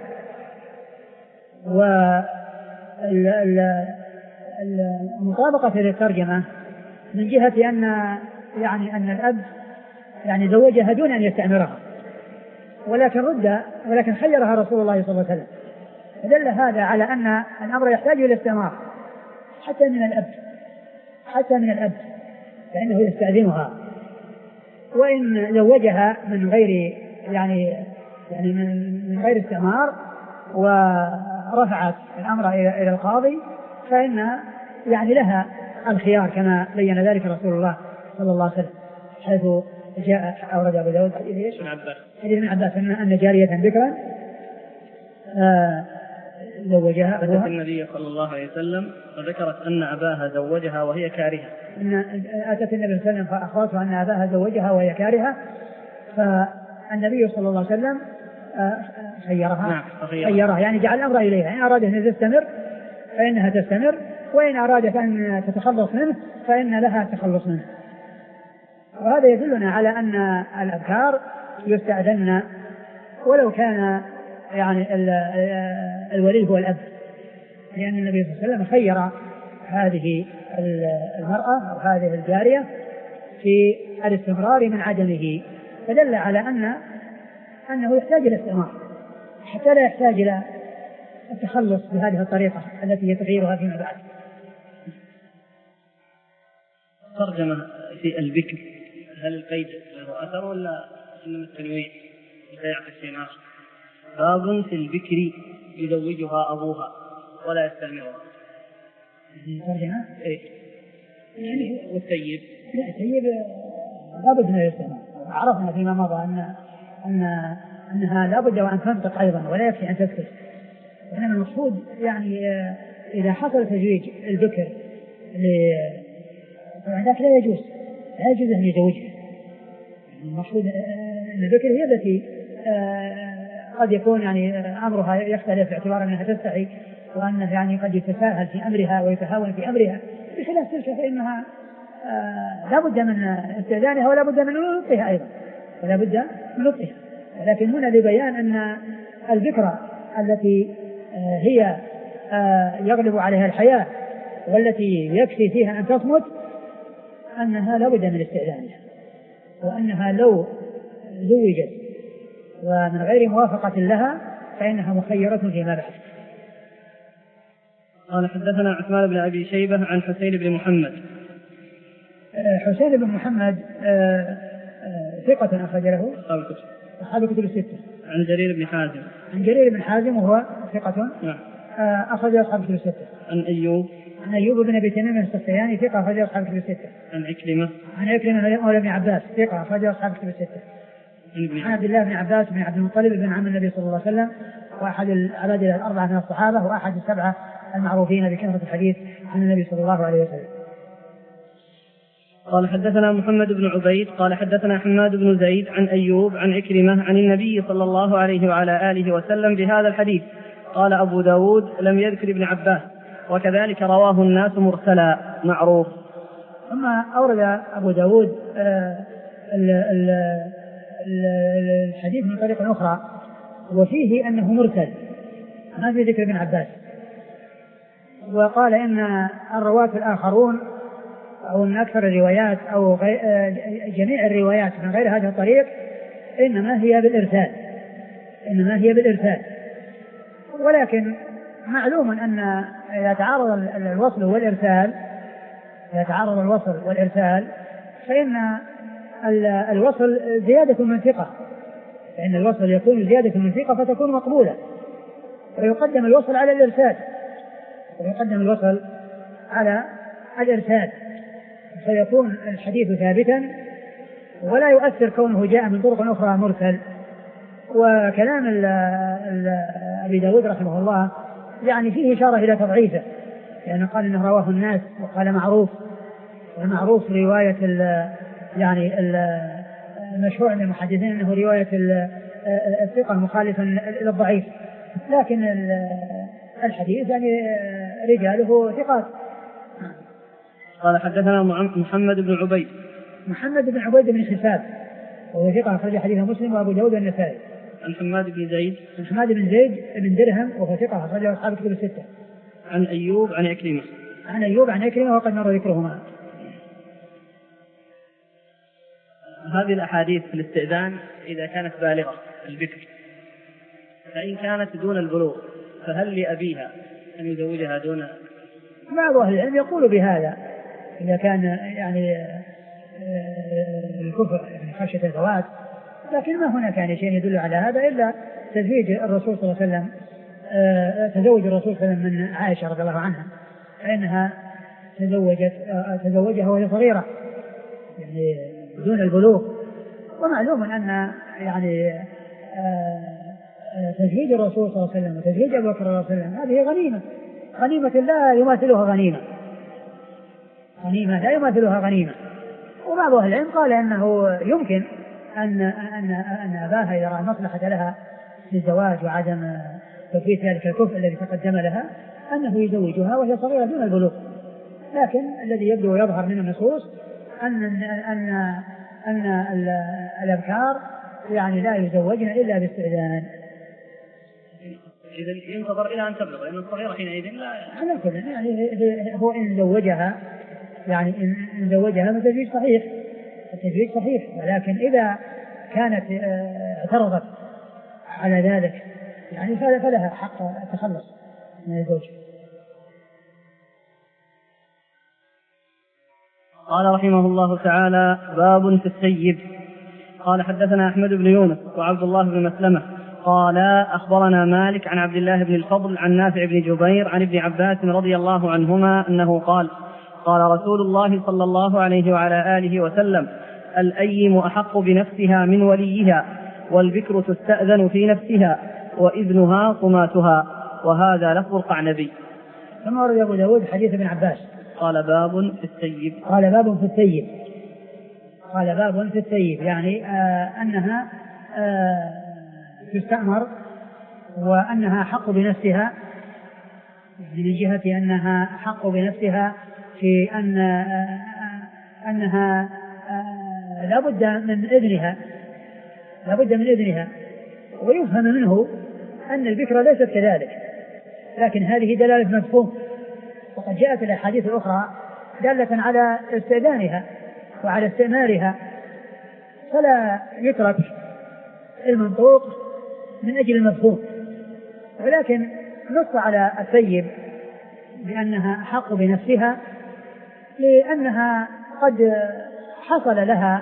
والمطابقة للترجمة من جهة أن يعني أن الأب يعني زوجها دون أن يستأمرها، ولكن رد ولكن خيرها رسول الله صلى الله عليه وسلم، فدل هذا على أن الأمر يحتاج إلى استمرار حتى من الأب حتى من الأب فإنه يستأذنها، وإن زوجها من غير يعني يعني من غير استمرار ورفعت الأمر إلى القاضي فإن يعني لها الخيار كما بين ذلك رسول الله صلى الله عليه وسلم، حيث جاء أورد أبو داود حديث ابن عباس أن جارية بكرا آه زوجها أتت النبي صلى الله عليه وسلم فذكرت أن أباها زوجها وهي كارهة. أتت النبي صلى الله عليه وسلم فأخبرته أن أباها زوجها وهي كارهة، فالنبي صلى الله عليه وسلم خيرها نعم خيرها يعني جعل الأمر إليها، إن أرادت أن تستمر فإنها تستمر، وإن أرادت أن تتخلص منه فإن لها التخلص منه. وهذا يدلنا على أن الأبكار يستأذن ولو كان يعني الولي هو الأب، لأن النبي صلى الله عليه وسلم خير هذه المرأة أو هذه الجارية في الاستمرار من عدمه، فدل على أن أنه يحتاج إلى استمرار حتى لا يحتاج إلى التخلص بهذه الطريقة التي يتغيرها فيما بعد. ترجمة في البكر هل القيد له أثر ولا إنما التنويع يعطي شيء آخر؟ باب في البكر يزوجها أبوها ولا يستأمرها. ترجمة إيه يعني والسيب لا السيب لابد من الاستمرار. عرفنا فيما مضى أن أن أنها لابد وأن تنطق أيضا ولا يكفي أن تسكت، إنما المقصود يعني إذا حصل تزويج البكر فذاك لا يجوز لا يجوز أن يزوجها. المقصود أن البكر هي التي قد يكون يعني أمرها يختلف باعتبار أنها تستحي وأنه يعني قد يتساهل في أمرها ويتهاون في أمرها، بخلاف تلك فإنها لا بد من استئذانها ولا بد من لطفها أيضا ولا بد من لطفها. لكن هنا لبيان أن الذكرى التي هي يغلب عليها الحياة والتي يكفي فيها أن تصمت أنها لا بد من استئذانها، وأنها لو زوجت ومن غير موافقة لها فإنها مخيرة فيما بعد. قال حدثنا عثمان بن أبي شيبة عن حسين بن محمد. حسين بن محمد ثقة أخرج له أصحاب الكتب الستة. عن جرير بن حازم. عن جرير بن حازم وهو ثقة نعم أخرج أصحاب الكتب الستة. عن أيوب. عن أيوب بن أبي تميم السختياني ثقة أخرج أصحاب الكتب الستة. عن عكرمة. عن عكرمة مولى ابن عباس ثقة أخرج أصحاب الكتب الستة. عن عبد الله بن عباس بن عبد المطلب بن عم النبي صلى الله عليه وسلم وأحد العباد الأربعة من الصحابة وأحد السبعة المعروفين بكثرة الحديث عن النبي صلى الله عليه وسلم. قال حدثنا محمد بن عبيد قال حدثنا حماد بن زيد عن أيوب عن عكرمة عن النبي صلى الله عليه وعلى آله وسلم بهذا الحديث. قال أبو داود لم يذكر ابن عباس، وكذلك رواه الناس مرسلا معروف. ثم أورد أبو داود الحديث من طريق أخرى وفيه أنه مرسل ما في ذكر ابن عباس، وقال إن الرواة الآخرون أو من أكثر الروايات أو جميع الروايات من غير هذا الطريق إنما هي بالإرسال إنما هي بالإرسال ولكن معلوم أن يتعارض الوصل والإرسال يتعارض الوصل والإرسال فإن الوصل زيادة من ثقة، فإن الوصل يكون زيادة من ثقة فتكون مقبولة، ويقدم الوصل على الإرسال ويقدم الوصل على الإرسال فيكون الحديث ثابتا ولا يؤثر كونه جاء من طرق أخرى مرسل. وكلام ال ال أبي داود رحمه الله يعني فيه إشارة إلى تضعيفه، لأنه قال إنه رواه الناس وقال معروف، والمعروف رواية ال يعني المشهور عند المحدثين أنه رواية الثقة مخالفا إلى الضعيف، لكن الحديث يعني رجاله ثقات. قال حدثنا محمد بن عبيد محمد بن عبيد بن خفاف وهو ثقة أخرج حديث مسلم وأبو داود والنسائي. عن حماد بن زيد عن حماد بن زيد بن درهم وهو ثقة أخرجه أصحاب الكتب الستة. عن أيوب عن عكرمة عن أيوب عن عكرمة وقد مر ذكرهما. هذه الأحاديث في الاستئذان إذا كانت بالغة البكر، فإن كانت دون البلوغ فهل لأبيها أن يزوجها دون؟ بعض أهل العلم يقول بهذا إذا كان يعني الكفر يعني خشية الزواج، لكن ما هناك يعني شيء يدل على هذا إلا تزويج الرسول صلى الله عليه وسلم تزوج الرسول صلى الله عليه وسلم من عائشة رضي الله عنها، فإنها تزوجت تزوجها وهي صغيرة يعني دون البلوغ. ومعلوم أن يعني تزويج الرسول صلى الله عليه وسلم وتزويج أبو بكر رضي الله عنه هذه غنيمة غنيمة لا يماثلها غنيمة غنيمة لا يماثلها غنيمة. وبعض أهل العلم قال أنه يمكن أن أن أن أباها إذا رأى مصلحة لها في الزواج وعدم تفويت ذلك الكفء الذي تقدم لها أنه يزوجها وهي صغيرة دون البلوغ، لكن الذي يبدو ويظهر من النصوص أن أن أن الأبكار يعني لا يزوجن إلا باستئذان. إذا ينتظر إلى أن تبلغ، لأن الصغيرة حينئذ لا على كل يعني هو إن زوجها يعني إن زوجها فالتزويج صحيح التزويج صحيح، ولكن إذا كانت اعترضت على ذلك يعني فلها حق التخلص من الزوج. قال رحمه الله تعالى: باب في السيب. قال حدثنا أحمد بن يونس وعبد الله بن مسلمة قال أخبرنا مالك عن عبد الله بن الفضل عن نافع بن جبير عن ابن عباس رضي الله عنهما أنه قال: قال رسول الله صلى الله عليه وعلى آله وسلم: الأيم أحق بنفسها من وليها، والبكر تستأذن في نفسها، وإذنها طماتها. وهذا لفظ القعنبي. ثم ورد أبو داود حديث ابن عباس قال: باب في السيب. قال باب في السيب قال باب في السيب يعني آه أنها آه تستأمر وأنها حق بنفسها، من جهة أنها حق بنفسها في أن آه أنها آه لا بد من إذنها لا بد من إذنها ويفهم منه أن البكرة ليست كذلك، لكن هذه دلالة مفهوم، وقد جاءت الأحاديث الأخرى دالة على استئذانها وعلى استئمارها، فلا يترك المنطوق من أجل المفهوم. ولكن نص على السيب بأنها حق بنفسها لأنها قد حصل لها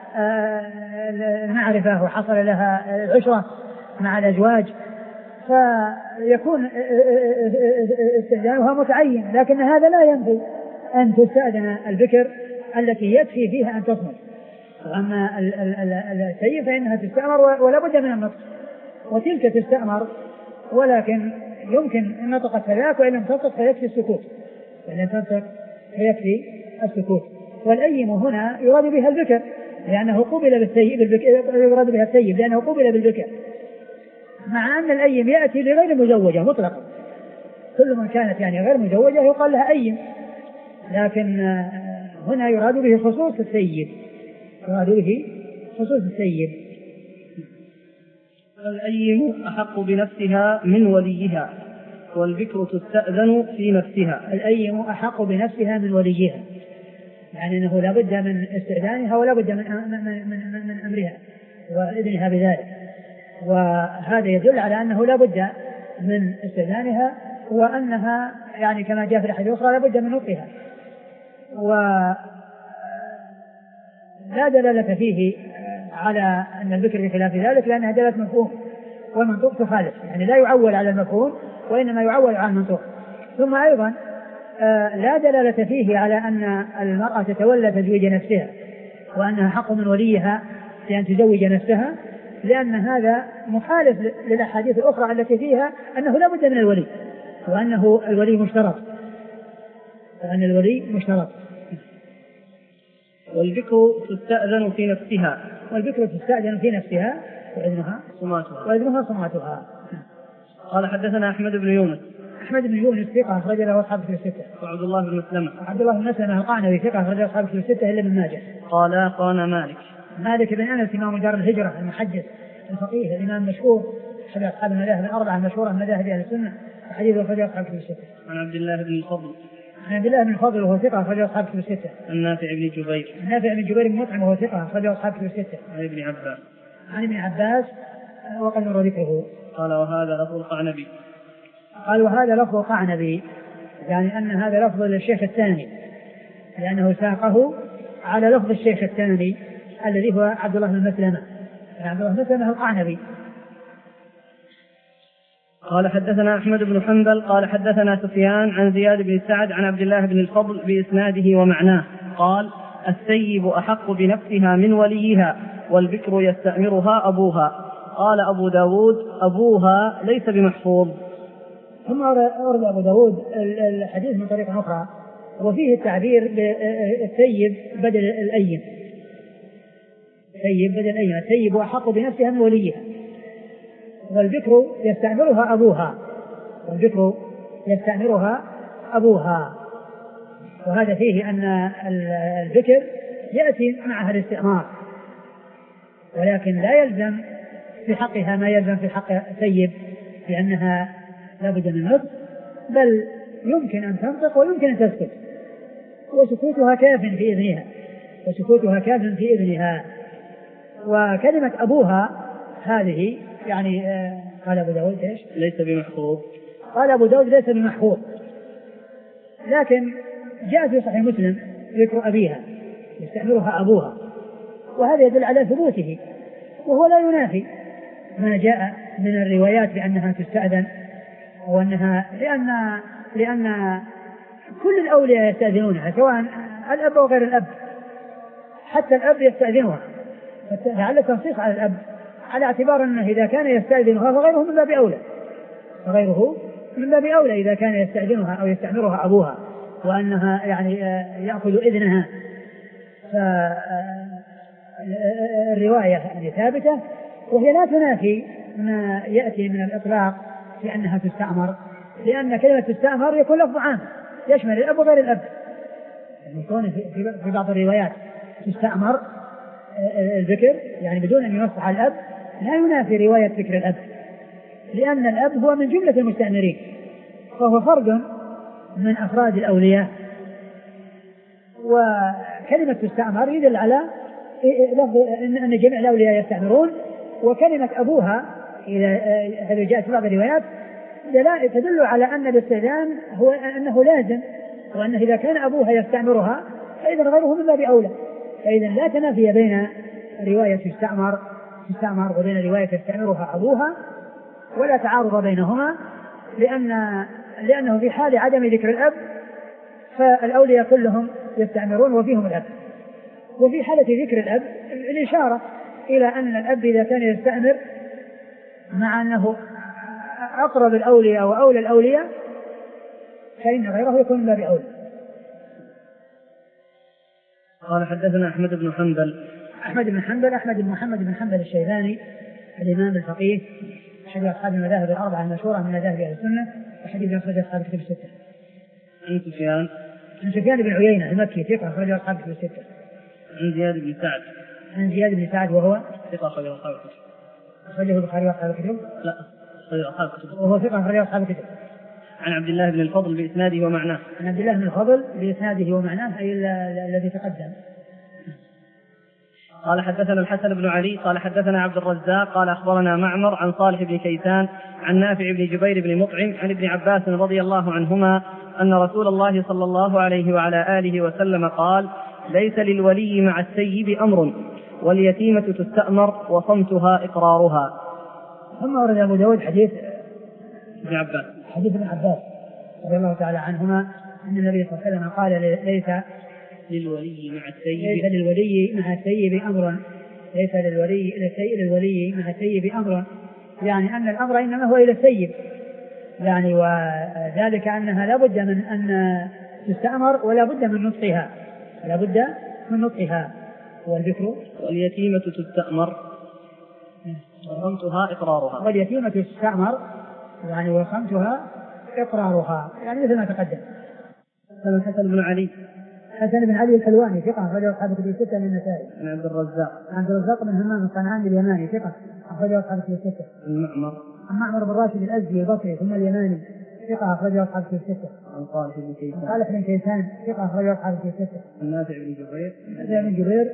المعرفة وحصل لها العشرة مع الأزواج، فيكون استئذانها متعين، لكن هذا لا ينفي أن تستأذن البكر التي يكفي فيها أن تصمت. أما السيب فإنها تستأمر ولا بد من النطق، وتلك تستأمر ولكن يمكن أن نطق الثلاث وإن لم تنطق فيكفي السكوت وإن لم تنطق فيكفي السكوت. والأيم هنا يراد بها البكر لأنه قبل بالسيب يراد بها السيب لأنه قبل بالبكر، مع أن الأيم يأتي لغير مزوجة مطلقا، كل من كانت يعني غير مزوجة يقال لها أيم، لكن هنا يراد به خصوص السيد، يراد به خصوص السيد. الأيم أحق بنفسها من وليها والبكر تستأذن في نفسها. الأيم أحق بنفسها من وليها، يعني أنه لا بد من استئذانها ولا بد من, من, من, من, من أمرها وإذنها بذلك، وهذا يدل على أنه لا بد من استئذانها، وأنها يعني كما جاء في الحديث الأخرى لا بد من نطقها. ولا دلالة فيه على أن الذكر بخلاف ذلك، لأنها دلالة مفهوم والمنطوق تخالف، يعني لا يعول على المفهوم وإنما يعول على المنطوق. ثم أيضا لا دلالة فيه على أن المرأة تتولى تزويج نفسها وأنها حق من وليها لأن تزوج نفسها، لأن هذا مخالف للأحاديث الأخرى التي فيها أنه لا بد من الولي، وأنه الولي مشترط، وأن الولي مشترط. والبكر تستأذن في نفسها. والبكر تستأذن في نفسها وإذنها صماتها. وإذنها صماتها. قال حدثنا أحمد بن يونس. أحمد بن يونس ثقة أخرج له أصحاب الكتب الستة. وعبد الله بن مسلمة. عبد الله بن مسلمة القعنبي ثقة أخرج له أصحاب الكتب الستة إلا ابن ماجه. قال قال مالك. مالك بن أنس إمام دار الهجرة المحدث الفقيه الإمام المشهور أحد أصحاب المذاهب الأربعة المشهورة من مذاهب أهل السنة، حديث أخرج له أصحاب الكتب الستة. عن عبد الله بن الفضل. عن عبد الله بن الفضل وهو ثقة أخرج له أصحاب الكتب الستة. عن نافع بن جبير. عن نافع بن جبير بن مطعم وهو ثقة أخرج له أصحاب الكتب الستة. عن ابن عباس. عن ابن عباس وقد مر ذكره. قال وهذا لفظ القعنبي. قال وهذا لفظ القعنبي، يعني أن هذا لفظ للشيخ الثاني، لأنه ساقه على لفظ الشيخ الثاني الذي هو عبد الله بن مسلمة، عبد الله بن مسلمة القعنبي. قال حدثنا أحمد بن حنبل قال حدثنا سفيان عن زياد بن سعد عن عبد الله بن الفضل بإسناده ومعناه قال السيب أحق بنفسها من وليها والبكر يستأمرها أبوها. قال أبو داود أبوها ليس بمحفوظ. ثم أورد أبو داود الحديث من طريقة أخرى وفيه التعبير بالسيب بدل الأيم، السيب بدل الأيم، السيب أحق بنفسها من وليها والبكر يستأمرها أبوها، والبكر يستأمرها أبوها. وهذا فيه أن الذكر يأتي معها الاستئمار، ولكن لا يلزم في حقها ما يلزم في حق السيب، لأنها لا بد من نطق، بل يمكن أن تنطق ويمكن أن تسكت، وسكوتها كاف في إذنها، وسكوتها كاف في إذنها. وكلمة أبوها هذه يعني آه قال أبو داود إيش؟ ليس بمحفوظ. قال أبو داود ليس بمحفوظ، لكن جاء في صحيح مسلم ذكر أبيها يستأمرها أبوها، وهذا يدل على ثبوته، وهو لا ينافي ما جاء من الروايات بأنها تستأذن، وأنها لأن لأن كل الأولياء يستأذنونها سواء الأب وغير الأب، حتى الأب يستأذنها، لعل التنصيص على الأب على اعتبار أنه إذا كان يستأذنها فغيره من باب أولى، فغيره من باب أولى إذا كان يستأذنها أو يستأمرها أبوها، وأنها يعني يأخذ إذنها. فالرواية يعني ثابتة، وهي لا تنافي ما يأتي من الإطلاق في أنها تستأمر، لأن كلمة تستأمر يكون لفظ عام يشمل الأب وغير الأب، يعني يكون في بعض الروايات تستأمر الذكر يعني بدون أن ينص على الأب، لا ينافي رواية ذكر الأب، لأن الأب هو من جملة المستأمرين، فهو فرد من أفراد الأولياء. وكلمة تستأمر يدل على أن جميع الأولياء يستأمرون، وكلمة أبوها إذا جاءت في بعض الروايات تدل على أن الاستئذان هو أنه لازم، وأنه إذا كان أبوها يستأمرها فإذا غيره من باب أولى. فإذا لا تنافي بين رواية تستأمر تستأمر وبين رواية يستأمرها أبوها، ولا تعارض بينهما، لأن لأنه في حال عدم ذكر الأب فالأولياء كلهم يستأمرون وفيهم الأب، وفي حالة ذكر الأب الإشارة إلى أن الأب إذا كان يستأمر مع أنه أقرب الأولياء وأولى الأولياء فإن غيره يكون من باب أولى. قال حدثنا أحمد بن حنبل. أحمد بن حنبل أحمد بن محمد بن حنبل الشيباني الإمام الفقيه أحد أصحاب المذاهب الأربعة المشهورة من مذاهب أهل السنة، وحديث أخرج أصحاب الكتب الستة. عن سفيان عن سفيان بن عيينة المكي ثقة أخرجه أصحاب الكتب الستة. عن زياد بن سعد. عن زياد بن سعد وهو ثقة أخرجه أصحاب الكتب. أخرجه البخاري وأصحاب الكتب. لا أخرجه أصحاب الكتب. وهو ثقة أخرجه أصحاب الكتب. عن عبد الله بن الفضل بإسناده ومعناه. عن عبد الله بن الفضل بإسناده ومعناه أي الذي تقدم. قال حدثنا الحسن بن علي قال حدثنا عبد الرزاق قال أخبرنا معمر عن صالح بن كيسان عن نافع بن جبير بن مطعم عن ابن عباس رضي الله عنهما أن رسول الله صلى الله عليه وعلى آله وسلم قال: ليس للولي مع السيب أمر، واليتيمة تستأمر وصمتها إقرارها. ثم ورد أبو داود حديث ابن عباس حديث ابن عباس رضي الله تعالى عنهما أن النبي صلى الله عليه وسلم قال: ليس للولي مع السيب ليس للولي مع السيب أمر ليس للولي للولي مع السيب أمر، يعني أن الأمر إنما هو إلى السيب، يعني وذلك أنها لا بد من أن تستأمر ولا بد من نطقها لا بد من نطقها. والذكر واليتيمة تستأمر وصمتها إقرارها. واليتيمة تستأمر يعني وصمتها إقرارها، يعني مثل ما تقدم. الحسن بن علي حسن بن علي الحلواني ثقة أخرجه أصحاب الكتب الستة من النسائي. عن عبد الرزاق عبد الرزاق بن همام الصنعاني اليماني ثقة أخرجه أصحاب الكتب الستة. عن معمر عن معمر بن راشد الأزدي البصري ثم اليماني ثقة أخرجه أصحاب الكتب الستة. عن صالح بن كيسان صالح بن كيسان ثقة أخرجه أصحاب الكتب الستة. عن نافع بن جبير نافع بن جبير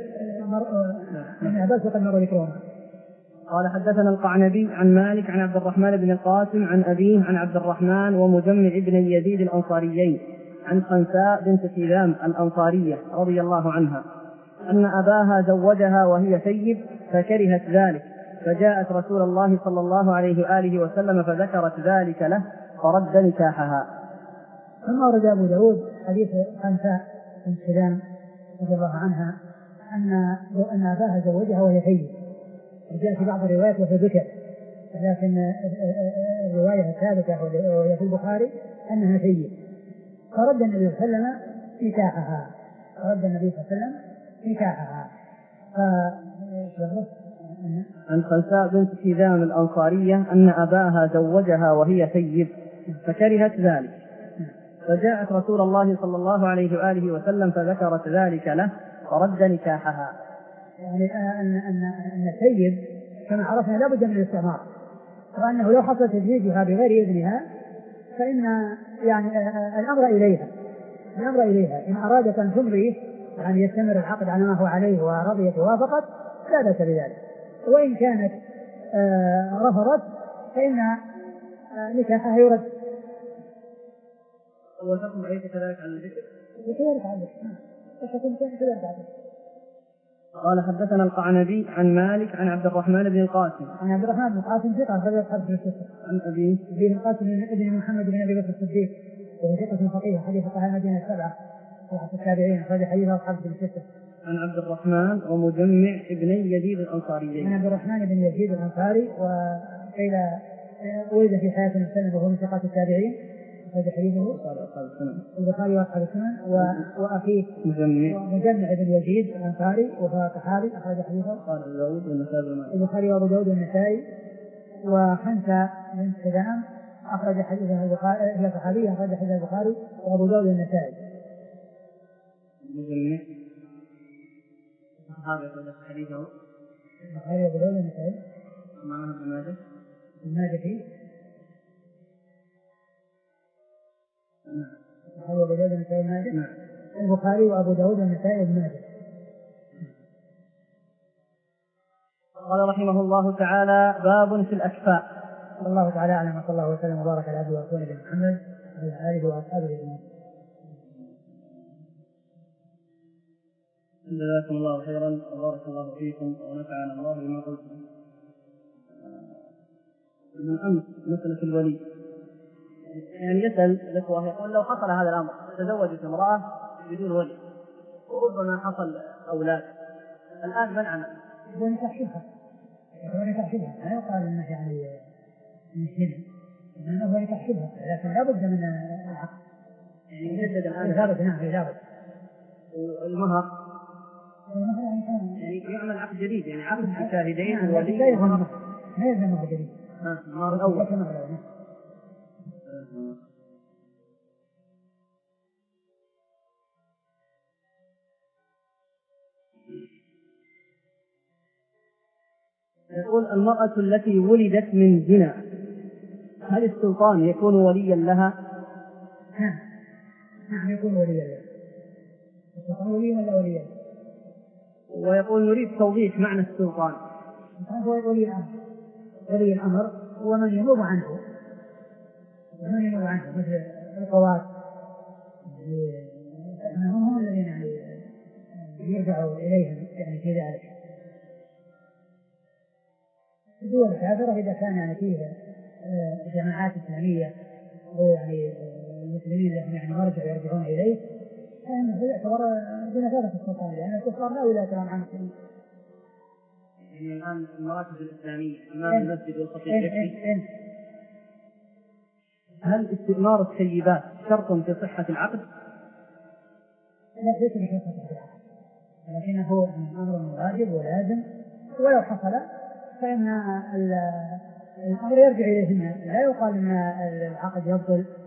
من عباس وقد مر ذكرهما. قال حدثنا القعنبي عن مالك عن عبد الرحمن بن القاسم عن أبيه عن عبد الرحمن ومجمع بن يزيد الأنصاريين عن خنساء بنت سلام الأنصارية رضي الله عنها أن أباها زوجها وهي ثيب فكرهت ذلك، فجاءت رسول الله صلى الله عليه وآله وسلم فذكرت ذلك له فرد نكاحها. ثم ورد أبو داود حديث خنساء بنت سلام رضي الله عنها أن أن أباها زوجها وهي ثيب، جاء في بعض الروايات وفي ذكر، لكن الرواية الثالثة وهي في البخاري أنها ثيب، فرد النبي صلى الله عليه وسلم نكاحها فرد النبي صلى الله عليه وسلم نكاحها. عن خنساء بنت سلام الأنصارية أن أباها زوجها وهي ثيب فكرهت ذلك، فجاءت رسول الله صلى الله عليه وآله وسلم فذكرت ذلك له فرد نكاحها. يعني أن أن أن الثيب كما عرفنا لا بد من الاستعمار، وأنه لو حصل تزويجها بغير إذنها فإن يعني الأمر إليها الأمر إليها إن أرادت أن تمضي يعني يستمر العقد على ما هو عليه ورضيت ووافقت لا بأس بذلك، وإن كانت رفضت فإن نكاحها يرد. وتكون أيضا كذلك على الذكر وكذلك على الذكر وتكون كذلك على الذكر. قال حدثنا القعنبي عن مالك عن عبد الرحمن بن القاسم عن عبد الرحمن بن القاسم ثقة أخرجه أصحاب الكتب. عن أبي بن القاسم بن محمد بن أبي بكر الصديق وهو ثقة فقيه حديث فقهاء المدينة السبعة وحديث التابعين أخرج حديثه أصحاب الكتب. عن عبد الرحمن ومجمع ابن يزيد الأنصاري عن عبد الرحمن بن يزيد الأنصاري وقيل ولد في حياة السنة وهو من ثقات التابعين هذا حديثه البخاري وأصحاب السنن وأخيه مجمع مجمع بن يزيد الأنصاري وهو صحابي أخرج حديثه قال أبو داود والنسائي البخاري وأبو داود والنسائي. وخنساء بنت سلام أخرج حديثه البخاري هي صحابية أخرج حديث البخاري وأبو داود والنسائي. مجمع صحابي أخرج حديثه البخاري وأبو داود والنسائي. معه ابن ماجه ابن ماجه فيه البخاري وأبو داود والنسائي ابن ماجه. البخاري وأبو داود والنسائي ابن ماجه. قال رحمه الله تعالى: باب في الأكفاء. صلى الله تعالى أعلم وصلى الله وسلم وبارك على عبده ورسوله محمد وعلى آله وأصحابه أجمعين. جزاكم الله خيرا وبارك الله فيكم ونفعنا الله بما قلتم. من أمس مسألة الولي، يعني يسأل الأخوة يقول لو حصل هذا الأمر تزوجت امرأة بدون ولي وربما حصل أولاد الآن من عمل؟ يقول تحشبها يقول تحشبها لا يقال أنه يعني نشيله إنه هو يتحشبها، لكن لا بد من العقد يعني يجدد الآن لابد نعم لابد. والمهر يعني يعمل عقد جديد يعني عقد بشاهدين ولي ما يلزم مهر جديد. ها المهر الأول. يقول المرأة التي ولدت من زنا هل السلطان يكون وليا لها؟ نعم نعم يكون وليا لها. السلطان ولي ولا وليا؟ ويقول نريد توضيح معنى السلطان. هو ولي الأمر. ولي الأمر هو من ينوب عنه ومن ينوب عنه مثل القضاة هم الذين يعني يرجعوا إليهم يعني في ذلك. الدول الكافرة إذا كان يعني فيه جماعات إسلامية أو يعني المسلمين لهم يعني مرجع يرجعون إليه فإنه يعتبر بمثابة السلطان لأن الكفار لا ولاية لهم عن المسلمين. يعني الآن المراكز الإسلامية إمام المسجد والخطيب يكفي؟ هل استثمار السيبات شرط في صحة العقد؟ لا ليس بشرط صحة العقد ولكنه أمر واجب ولازم ولو حصل فإن الأمر يرجع إليهن لا يقال أن العقد يبطل